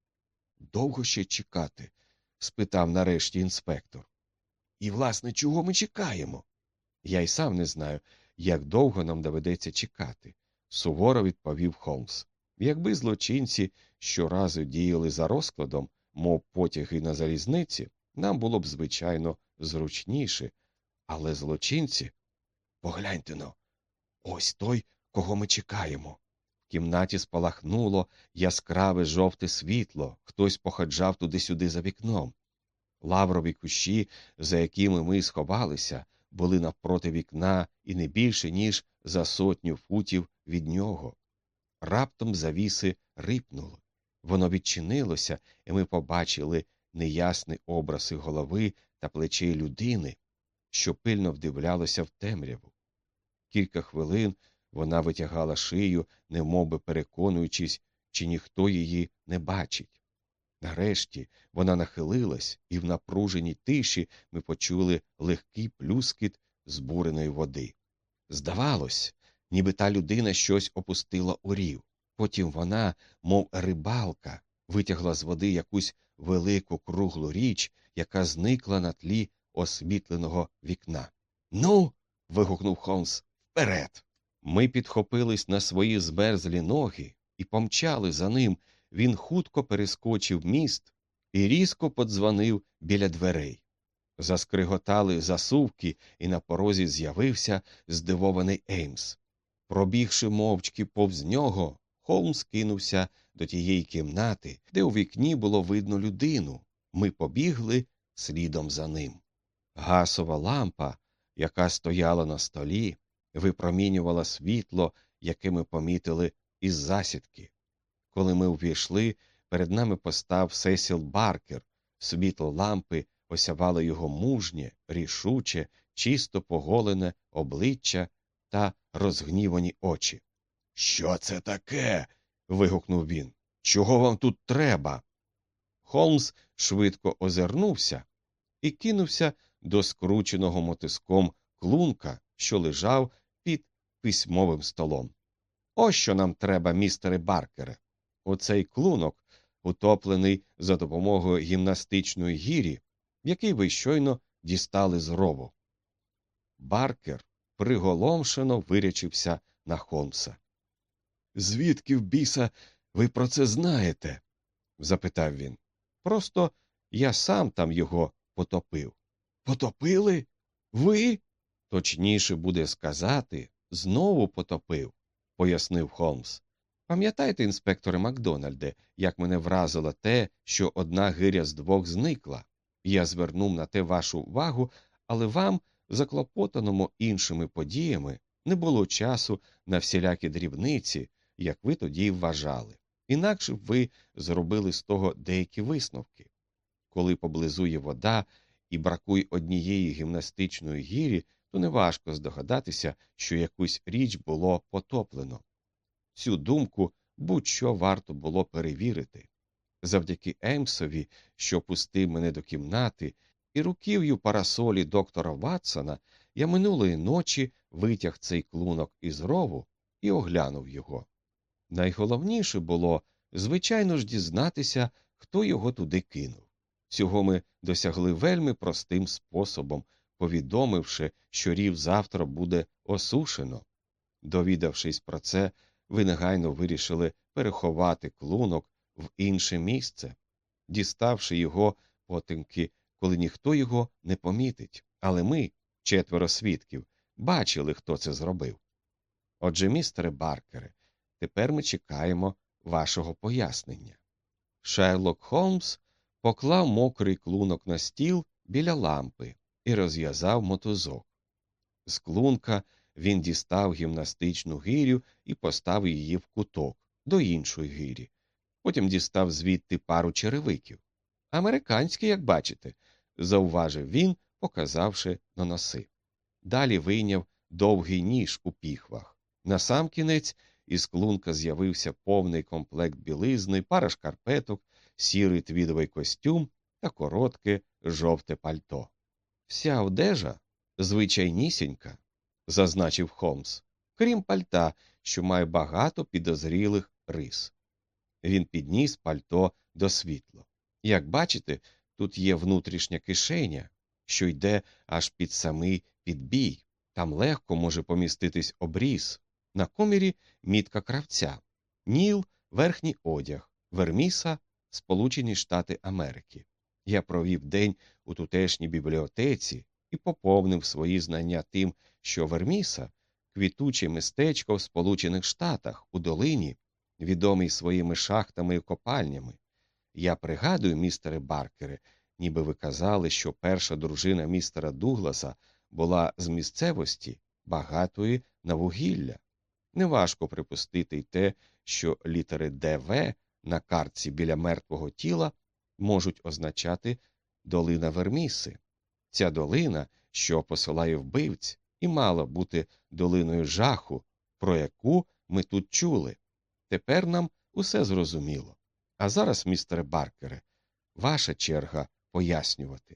«Довго ще чекати?» – спитав нарешті інспектор. «І, власне, чого ми чекаємо?» «Я й сам не знаю, як довго нам доведеться чекати», – суворо відповів Холмс. «Якби злочинці щоразу діяли за розкладом, мов потяги на залізниці, нам було б, звичайно, зручніше. Але злочинці... Погляньте-но, ось той, кого ми чекаємо». В кімнаті спалахнуло яскраве жовте світло, хтось походжав туди-сюди за вікном. Лаврові кущі, за якими ми сховалися, були навпроти вікна і не більше, ніж за сотню футів від нього. Раптом завіси рипнули. Воно відчинилося, і ми побачили неясні образи голови та плечей людини, що пильно вдивлялося в темряву. Кілька хвилин вона витягала шию, немовби переконуючись, чи ніхто її не бачить. Нарешті вона нахилилась, і в напруженій тиші ми почули легкий плюскіт збуреної води. Здавалось, ніби та людина щось опустила у рів. Потім вона, мов рибалка, витягла з води якусь велику круглу річ, яка зникла на тлі освітленого вікна. «Ну!» – вигукнув Холмс. «Вперед!» Ми підхопились на свої змерзлі ноги і помчали за ним. Він хутко перескочив міст і різко подзвонив біля дверей. Заскриготали засувки, і на порозі з'явився здивований Еймс. Пробігши мовчки повз нього, Холмс кинувся до тієї кімнати, де у вікні було видно людину. Ми побігли слідом за ним. Гасова лампа, яка стояла на столі, випромінювала світло, яке ми помітили із засідки. Коли ми увійшли, перед нами постав Сесіл Баркер. Світло лампи осявало його мужнє, рішуче, чисто поголене обличчя та розгнівані очі. «Що це таке?» – вигукнув він. «Чого вам тут треба?» Холмс швидко озирнувся і кинувся до скрученого мотиском клунка, що лежав під письмовим столом. «Ось що нам треба, містере Баркере!» Оцей клунок, утоплений за допомогою гімнастичної гірі, який ви щойно дістали з рову. Баркер приголомшено вирячився на Холмса. «Звідки в біса ви про це знаєте?» – запитав він. «Просто я сам там його потопив». «Потопили? Ви?» «Точніше буде сказати, знову потопив», – пояснив Холмс. «Пам'ятаєте, інспекторе Макдональде, як мене вразило те, що одна гиря з двох зникла? Я звернув на те вашу увагу, але вам, заклопотаному іншими подіями, не було часу на всілякі дрібниці, як ви тоді вважали. Інакше б ви зробили з того деякі висновки. Коли поблизу є вода і бракує однієї гімнастичної гірі, то неважко здогадатися, що якусь річ було потоплено. Цю думку будь-що варто було перевірити. Завдяки Емсові, що пустив мене до кімнати, і руків'ю парасолі доктора Ватсона, я минулої ночі витяг цей клунок із рову і оглянув його. Найголовніше було, звичайно ж, дізнатися, хто його туди кинув. Цього ми досягли вельми простим способом, повідомивши, що рів завтра буде осушено. Довідавшись про це, ви негайно вирішили переховати клунок в інше місце, діставши його потемки, коли ніхто його не помітить. Але ми, четверо свідків, бачили, хто це зробив. Отже, містере Баркере, тепер ми чекаємо вашого пояснення. Шерлок Холмс поклав мокрий клунок на стіл біля лампи і розв'язав мотузок. З клунка він дістав гімнастичну гирю і поставив її в куток, до іншої гирі. Потім дістав звідти пару черевиків. Американські, як бачите, зауважив він, показавши на носи. Далі вийняв довгий ніж у піхвах. Насамкінець із клунка з'явився повний комплект білизни, пара шкарпеток, сірий твідовий костюм та коротке жовте пальто. Вся одежа звичайнісінька, зазначив Холмс, крім пальта, що має багато підозрілих рис. Він підніс пальто до світла. Як бачите, тут є внутрішня кишеня, що йде аж під самий підбій. Там легко може поміститись обріз. На комірі мітка кравця. Ніл – верхній одяг, Верміса – Сполучені Штати Америки. Я провів день у тутешній бібліотеці і поповнив свої знання тим, що Верміса – квітуче містечко в Сполучених Штатах, у долині, відомий своїми шахтами і копальнями. Я пригадую, містере Баркере, ніби ви казали, що перша дружина містера Дугласа була з місцевості, багатої на вугілля. Неважко припустити й те, що літери Д В на картці біля мертвого тіла можуть означати «долина Верміси». Ця долина, що посилає вбивць, і мала бути долиною жаху, про яку ми тут чули. Тепер нам усе зрозуміло. А зараз, містере Баркере, ваша черга пояснювати.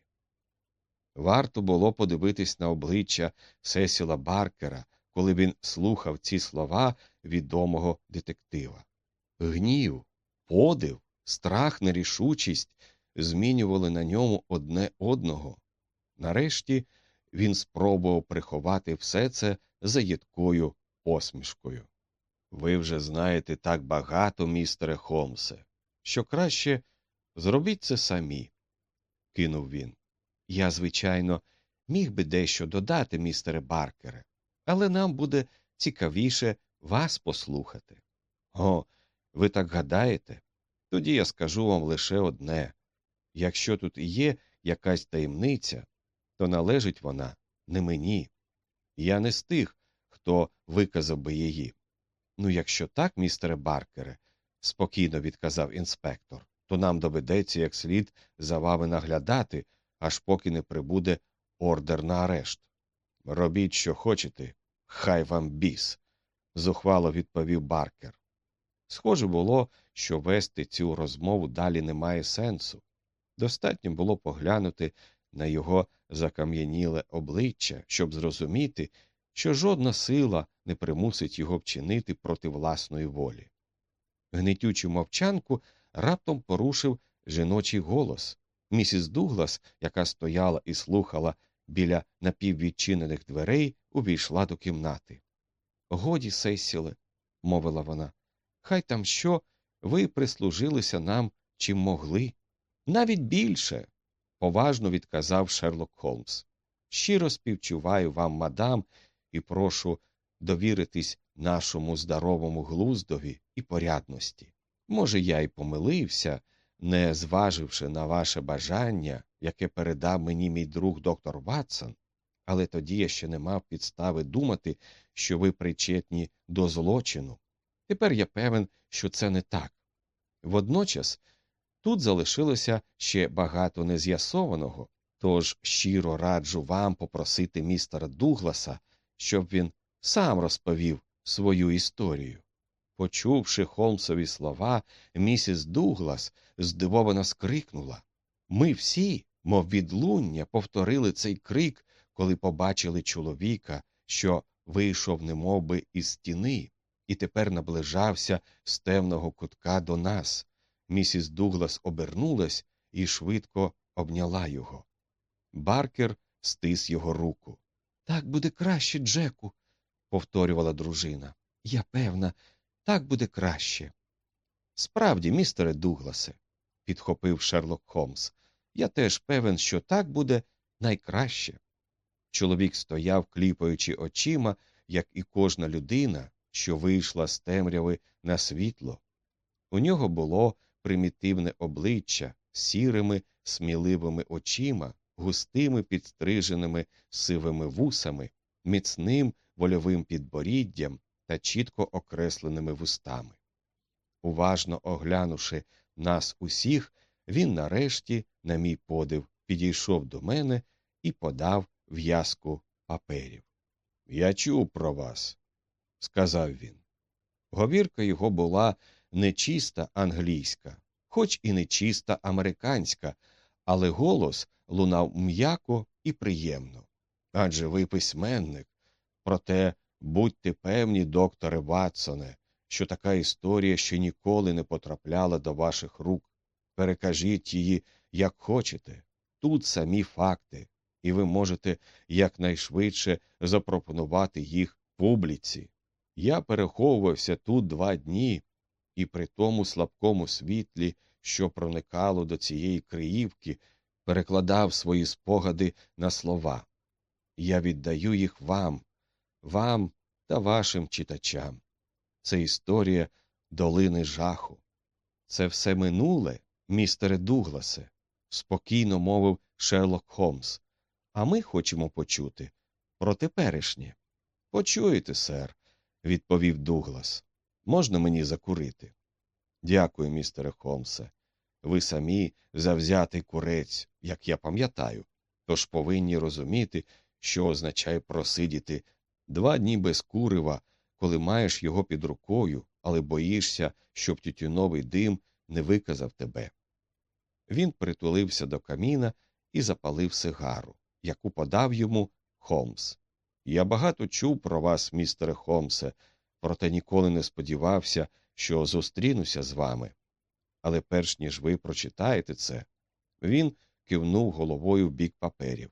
Варто було подивитись на обличчя Сесіла Баркера, коли він слухав ці слова відомого детектива. Гнів, подив, страх, нерішучість змінювали на ньому одне одного. Нарешті він спробував приховати все це за їдкою посмішкою. Ви вже знаєте так багато, містере Холмсе, що краще зробіть це самі, кинув він. Я, звичайно, міг би дещо додати, містере Баркере, але нам буде цікавіше вас послухати. О, ви так гадаєте? Тоді я скажу вам лише одне. Якщо тут і є якась таємниця, то належить вона не мені. Я не з тих, хто виказав би її. Ну, якщо так, містере Баркере, спокійно відказав інспектор, то нам доведеться як слід за вами наглядати, аж поки не прибуде ордер на арешт. Робіть, що хочете, хай вам біс, зухвало відповів Баркер. Схоже було, що вести цю розмову далі немає сенсу. Достатньо було поглянути на його закам'яніле обличчя, щоб зрозуміти, що жодна сила не примусить його вчинити проти власної волі. Гнетючу мовчанку раптом порушив жіночий голос. Місіс Дуглас, яка стояла і слухала біля напіввідчинених дверей, увійшла до кімнати. «Годі, Сесіле», – мовила вона, – «хай там що, ви прислужилися нам, чим могли». «Навіть більше», – поважно відказав Шерлок Холмс. «Щиро співчуваю вам, мадам, і прошу довіритись нашому здоровому глуздові і порядності. Може, я й помилився, не зваживши на ваше бажання, яке передав мені мій друг доктор Ватсон, але тоді я ще не мав підстави думати, що ви причетні до злочину. Тепер я певен, що це не так. Водночас тут залишилося ще багато нез'ясованого, тож щиро раджу вам попросити містера Дугласа, щоб він сам розповів свою історію. Почувши Холмсові слова, місіс Дуглас здивовано скрикнула. Ми всі, мов відлуння, повторили цей крик, коли побачили чоловіка, що вийшов немовби із стіни, і тепер наближався з темного кутка до нас. Місіс Дуглас обернулась і швидко обняла його. Баркер стис його руку. «Так буде краще, Джеку», – повторювала дружина. «Я певна, так буде краще». «Справді, містере Дугласе», – підхопив Шерлок Холмс, – «я теж певен, що так буде найкраще». Чоловік стояв, кліпаючи очима, як і кожна людина, що вийшла з темряви на світло. У нього було примітивне обличчя з сірими, сміливими очима, густими підстриженими сивими вусами, міцним вольовим підборіддям та чітко окресленими вустами. Уважно оглянувши нас усіх, він нарешті, на мій подив, підійшов до мене і подав в'язку паперів. «Я чув про вас», – сказав він. Говірка його була не чиста англійська, хоч і не чиста американська, але голос лунав м'яко і приємно. «Адже ви письменник. Проте будьте певні, докторе Ватсоне, що така історія ще ніколи не потрапляла до ваших рук. Перекажіть її, як хочете. Тут самі факти, і ви можете якнайшвидше запропонувати їх публіці. Я переховувався тут два дні, і при тому слабкому світлі, що проникало до цієї криївки, перекладав свої спогади на слова. Я віддаю їх вам, вам та вашим читачам. Це історія долини жаху. Це все минуле, містере Дугласе, спокійно мовив Шерлок Холмс. А ми хочемо почути про теперішнє. Почуєте, сер, відповів Дуглас. Можна мені закурити? Дякую, містере Холмсе. Ви самі завзятий курець, як я пам'ятаю, тож повинні розуміти, що означає просидіти два дні без курива, коли маєш його під рукою, але боїшся, щоб тютюновий дим не виказав тебе. Він притулився до каміна і запалив сигару, яку подав йому Холмс. Я багато чув про вас, містере Холмсе, проте ніколи не сподівався, що зустрінуся з вами. Але перш ніж ви прочитаєте це, він кивнув головою в бік паперів.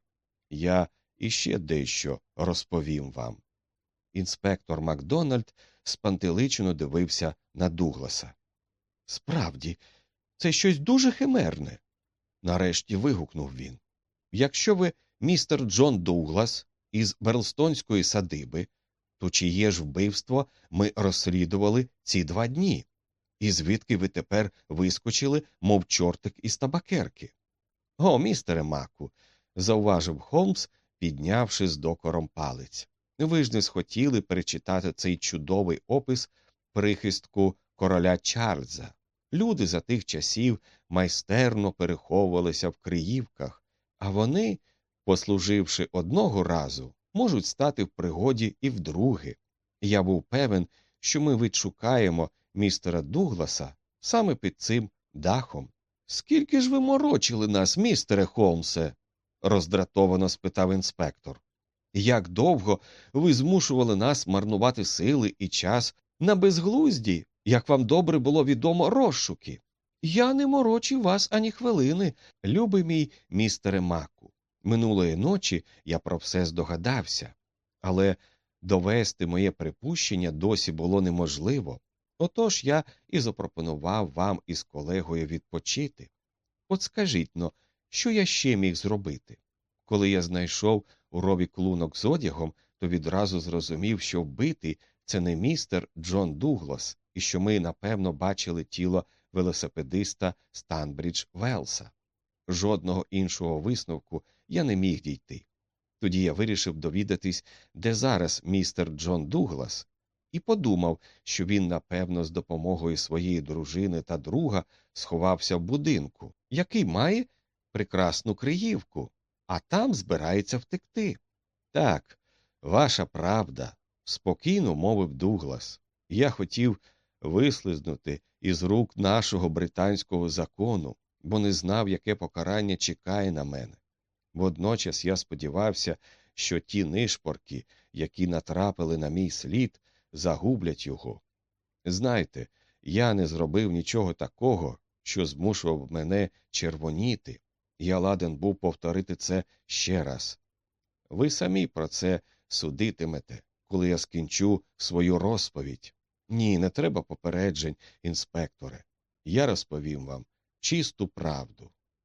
Я іще дещо розповім вам. Інспектор Макдональд спантеличено дивився на Дугласа. Справді, це щось дуже химерне. Нарешті вигукнув він. Якщо ви містер Джон Дуглас із Берлстонської садиби, то чиє ж вбивство ми розслідували ці два дні? І звідки ви тепер вискочили, мов чортик із табакерки? О, містере Маку, зауважив Холмс, піднявши з докором палець. Ви ж не схотіли перечитати цей чудовий опис прихистку короля Чарльза. Люди за тих часів майстерно переховувалися в криївках, а вони, послуживши одного разу, можуть стати в пригоді і вдруге. Я був певен, що ми відшукаємо містера Дугласа саме під цим дахом. «Скільки ж ви морочили нас, містере Холмсе?» – роздратовано спитав інспектор. «Як довго ви змушували нас марнувати сили і час на безглузді, як вам добре було відомо, розшуки? Я не морочив вас ані хвилини, любий мій містере Маку. Минулої ночі я про все здогадався, але довести моє припущення досі було неможливо. Отож я і запропонував вам із колегою відпочити. От скажіть-но, що я ще міг зробити? Коли я знайшов у рові клунок з одягом, то відразу зрозумів, що вбитий – це не містер Джон Дуглас, і що ми, напевно, бачили тіло велосипедиста Станбрідж Велса. Жодного іншого висновку я не міг дійти. Тоді я вирішив довідатись, де зараз містер Джон Дуглас, і подумав, що він, напевно, з допомогою своєї дружини та друга сховався в будинку, який має прекрасну криївку, а там збирається втекти. Так, ваша правда, спокійно мовив Дуглас. Я хотів вислизнути із рук нашого британського закону, бо не знав, яке покарання чекає на мене. Водночас я сподівався, що ті нишпорки, які натрапили на мій слід, загублять його. Знаєте, я не зробив нічого такого, що змушував мене червоніти. Я ладен був повторити це ще раз. Ви самі про це судитимете, коли я скінчу свою розповідь. Ні, не треба попереджень, інспекторе. Я розповім вам чисту правду.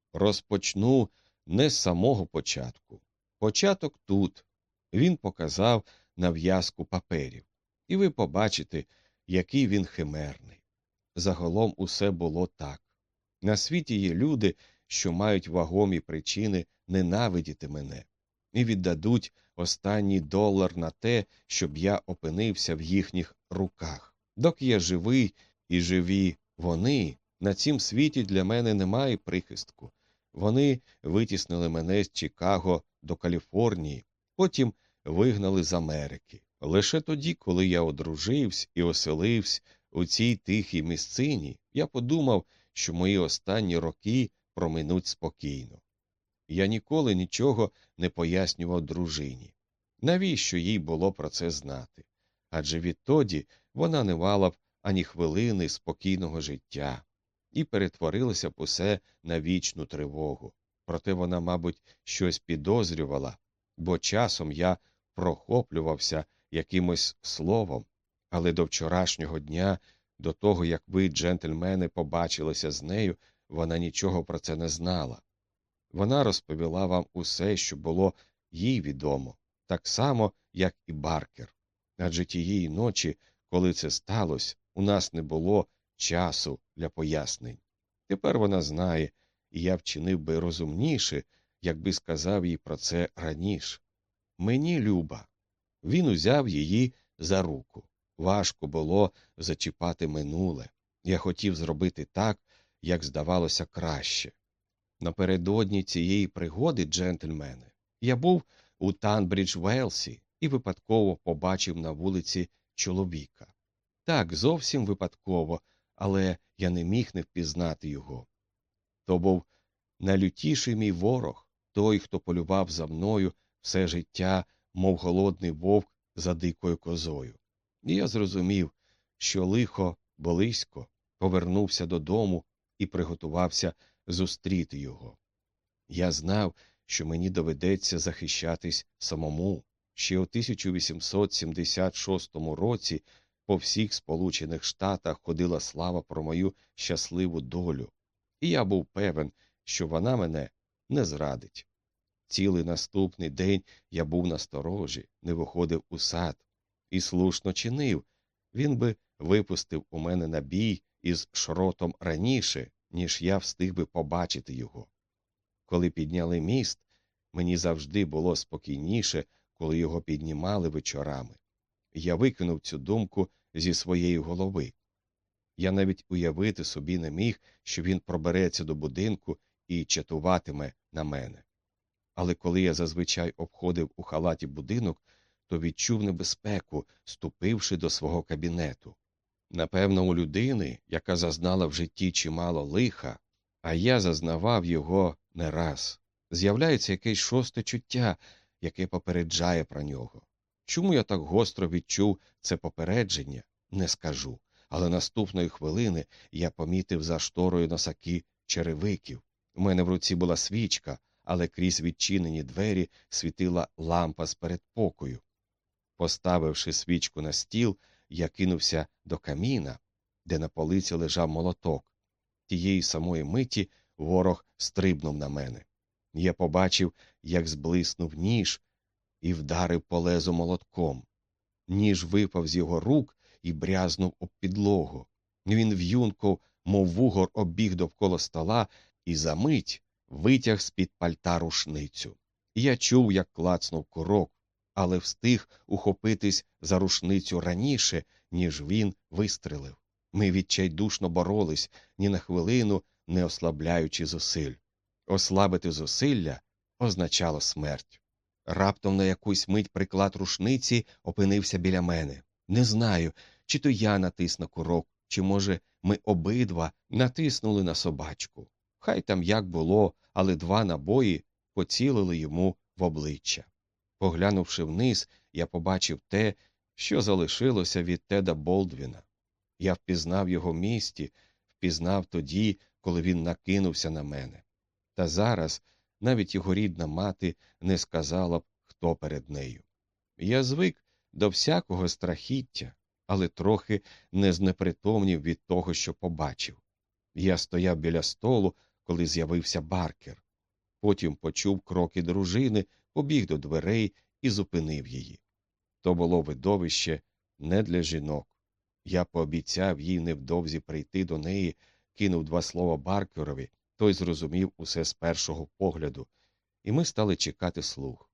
Розпочну не з самого початку. Початок тут. Він показав на в'язку паперів. І ви побачите, який він химерний. Загалом усе було так. На світі є люди, що мають вагомі причини ненавидіти мене, і віддадуть останній долар на те, щоб я опинився в їхніх руках. Доки я живий і живі вони, на цім світі для мене немає прихистку. Вони витіснили мене з Чикаго до Каліфорнії, потім вигнали з Америки. Лише тоді, коли я одружився і оселився у цій тихій місцині, я подумав, що мої останні роки проминуть спокійно. Я ніколи нічого не пояснював дружині. Навіщо їй було про це знати? Адже відтоді вона не мала б ані хвилини спокійного життя і перетворилося б усе на вічну тривогу. Проте вона, мабуть, щось підозрювала, бо часом я прохоплювався якимось словом, але до вчорашнього дня, до того, як ви, джентльмени, побачилися з нею, вона нічого про це не знала. Вона розповіла вам усе, що було їй відомо, так само, як і Баркер. Адже тієї ночі, коли це сталося, у нас не було часу для пояснень. Тепер вона знає, і я вчинив би розумніше, якби сказав їй про це раніше. Мені, Люба. Він узяв її за руку. Важко було зачіпати минуле. Я хотів зробити так, як здавалося краще. Напередодні цієї пригоди, джентльмени, я був у Танбридж-Велсі і випадково побачив на вулиці чоловіка. Так, зовсім випадково, але я не міг не впізнати його. То був найлютіший мій ворог, той, хто полював за мною все життя, мов голодний вовк за дикою козою. І я зрозумів, що лихо близько, повернувся додому і приготувався зустріти його. Я знав, що мені доведеться захищатись самому. Ще у тисяча вісімсот сімдесят шостому році по всіх Сполучених Штатах ходила слава про мою щасливу долю, і я був певен, що вона мене не зрадить. Цілий наступний день я був насторожі, не виходив у сад. І слушно чинив. Він би випустив у мене набій із шротом раніше, ніж я встиг би побачити його. Коли підняли міст, мені завжди було спокійніше, коли його піднімали вечорами. Я викинув цю думку зі своєї голови. Я навіть уявити собі не міг, що він пробереться до будинку і чатуватиме на мене. Але коли я зазвичай обходив у халаті будинок, то відчув небезпеку, ступивши до свого кабінету. Напевно, у людини, яка зазнала в житті чимало лиха, а я зазнавав його не раз, з'являється якесь шосте чуття, яке попереджає про нього. Чому я так гостро відчув це попередження, не скажу, але наступної хвилини я помітив за шторою носаки черевиків. У мене в руці була свічка, але крізь відчинені двері світила лампа з передпокою. Поставивши свічку на стіл, я кинувся до каміна, де на полиці лежав молоток. Тієї самої миті ворог стрибнув на мене. Я побачив, як зблиснув ніж і вдарив по лезу молотком. Ніж випав з його рук і брязнув об підлогу. Він в'юнков мов вугор обіг довкола стола і за мить витяг з-під пальта рушницю. Я чув, як клацнув курок, але встиг ухопитись за рушницю раніше, ніж він вистрелив. Ми відчайдушно боролись, ні на хвилину не ослабляючи зусиль. Ослабити зусилля означало смерть. Раптом на якусь мить приклад рушниці опинився біля мене. Не знаю, чи то я натис на курок, чи, може, ми обидва натиснули на собачку. Хай там як було, але два набої поцілили йому в обличчя. Поглянувши вниз, я побачив те, що залишилося від Теда Болдвіна. Я впізнав його місті, впізнав тоді, коли він накинувся на мене. Та зараз навіть його рідна мати не сказала б, хто перед нею. Я звик до всякого страхіття, але трохи не знепритомнів від того, що побачив. Я стояв біля столу, коли з'явився Баркер. Потім почув кроки дружини, побіг до дверей і зупинив її. То було видовище не для жінок. Я пообіцяв їй невдовзі прийти до неї, кинув два слова Баркерові, той зрозумів усе з першого погляду, і ми стали чекати слуг.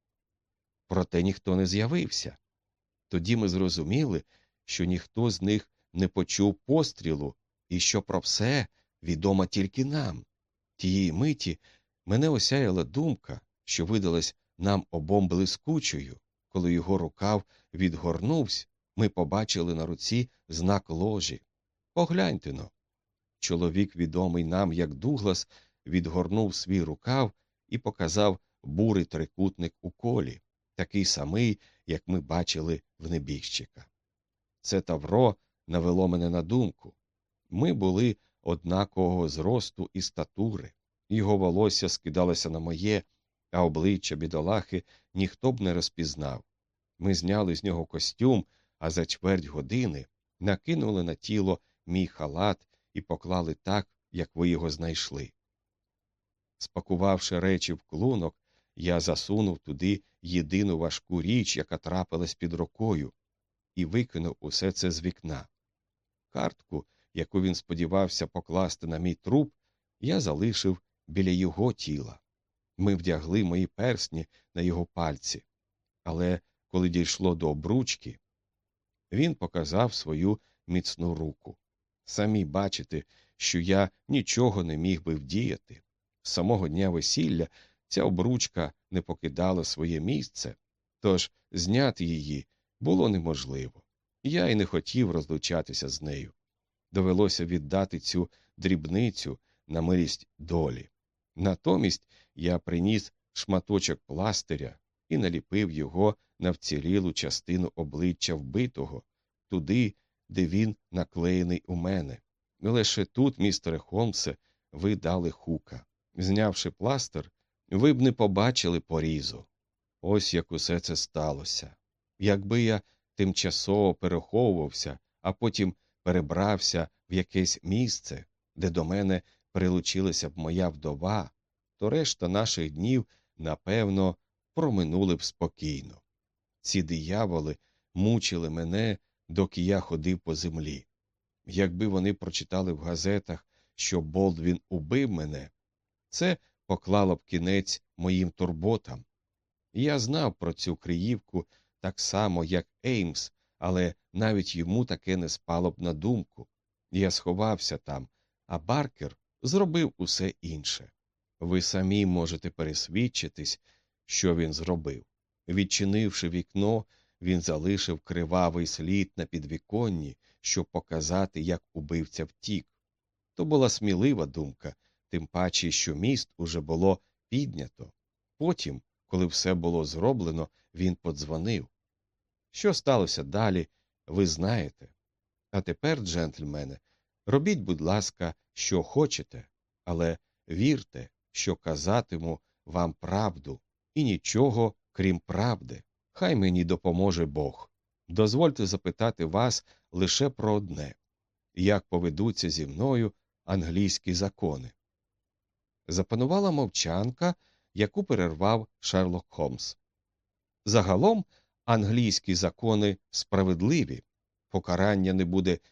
Проте ніхто не з'явився. Тоді ми зрозуміли, що ніхто з них не почув пострілу, і що про все відомо тільки нам. Тієї миті мене осяяла думка, що видалась нам обом блискучою. Коли його рукав відгорнувся, ми побачили на руці знак ложі. Погляньте-но. Чоловік, відомий нам як Дуглас, відгорнув свій рукав і показав бурий трикутник у колі, такий самий, як ми бачили в небіжчика. Це тавро навело мене на думку. Ми були однакового зросту і статури. Його волосся скидалося на моє, а обличчя бідолахи ніхто б не розпізнав. Ми зняли з нього костюм, а за чверть години накинули на тіло мій халат і поклали так, як ви його знайшли. Спакувавши речі в клунок, я засунув туди єдину важку річ, яка трапилась під рукою, і викинув усе це з вікна. Картку, яку він сподівався покласти на мій труп, я залишив біля його тіла. Ми вдягли мої персні на його пальці. Але коли дійшло до обручки, він показав свою міцну руку. Самі бачите, що я нічого не міг би вдіяти. З самого дня весілля ця обручка не покидала своє місце, тож зняти її було неможливо. Я й не хотів розлучатися з нею. Довелося віддати цю дрібницю на милість долі. Натомість я приніс шматочок пластиря і наліпив його на вцілілу частину обличчя вбитого, туди, де він наклеєний у мене. Лише тут, містере Холмсе, ви дали хука. Знявши пластир, ви б не побачили порізу. Ось як усе це сталося. Якби я тимчасово переховувався, а потім перебрався в якесь місце, де до мене прилучилася б моя вдова, то решта наших днів, напевно, проминули б спокійно. Ці дияволи мучили мене, доки я ходив по землі. Якби вони прочитали в газетах, що Болдвін убив мене, це поклало б кінець моїм турботам. Я знав про цю Криївку так само, як Еймс, але навіть йому таке не спало б на думку. Я сховався там, а Баркер зробив усе інше. Ви самі можете пересвідчитись, що він зробив. Відчинивши вікно, він залишив кривавий слід на підвіконні, щоб показати, як убивця втік. То була смілива думка, тим паче, що міст уже було піднято. Потім, коли все було зроблено, він подзвонив. Що сталося далі, ви знаєте. А тепер, джентльмени, робіть, будь ласка, що хочете, але вірте, що казатиму вам правду, і нічого, крім правди. Хай мені допоможе Бог. Дозвольте запитати вас лише про одне. Як поведуться зі мною англійські закони? Запанувала мовчанка, яку перервав Шерлок Холмс. Загалом, англійські закони справедливі. Покарання не буде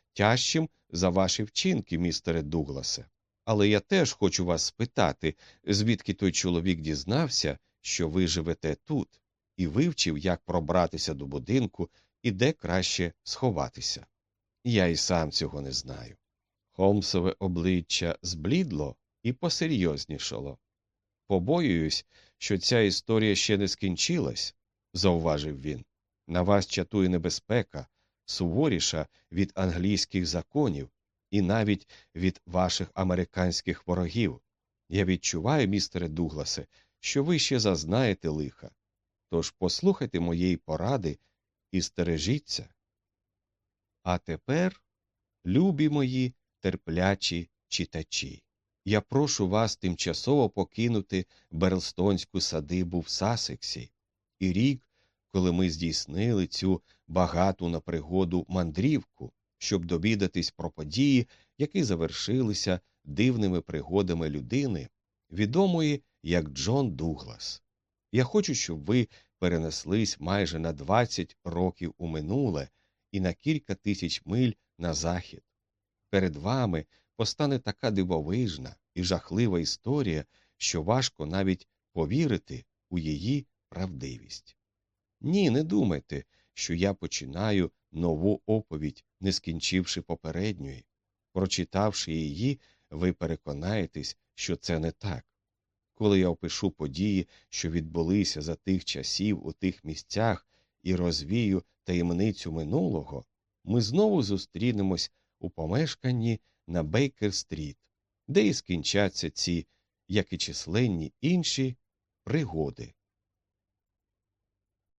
тяжчим за ваші вчинки, містере Дугласе. Але я теж хочу вас спитати, звідки той чоловік дізнався, що ви живете тут, і вивчив, як пробратися до будинку і де краще сховатися. Я і сам цього не знаю. Холмсове обличчя зблідло і посерйознішало. Побоююсь, що ця історія ще не скінчилась, зауважив він. На вас чатує небезпека, суворіша від англійських законів і навіть від ваших американських ворогів. Я відчуваю, містере Дугласе, що ви ще зазнаєте лиха. Тож послухайте моєї поради і стережіться. А тепер, любі мої терплячі читачі, я прошу вас тимчасово покинути Берлстонську садибу в Сассексі і рік, коли ми здійснили цю багату на пригоду мандрівку, щоб довідатись про події, які завершилися дивними пригодами людини, відомої як Джон Дуглас. Я хочу, щоб ви перенеслись майже на двадцять років у минуле і на кілька тисяч миль на захід. Перед вами постане така дивовижна і жахлива історія, що важко навіть повірити у її правдивість. Ні, не думайте, що я починаю нову оповідь, не скінчивши попередньої. Прочитавши її, ви переконаєтесь, що це не так. Коли я опишу події, що відбулися за тих часів у тих місцях, і розвію таємницю минулого, ми знову зустрінемось у помешканні на Бейкер-стріт, де і скінчаться ці, як і численні інші, пригоди.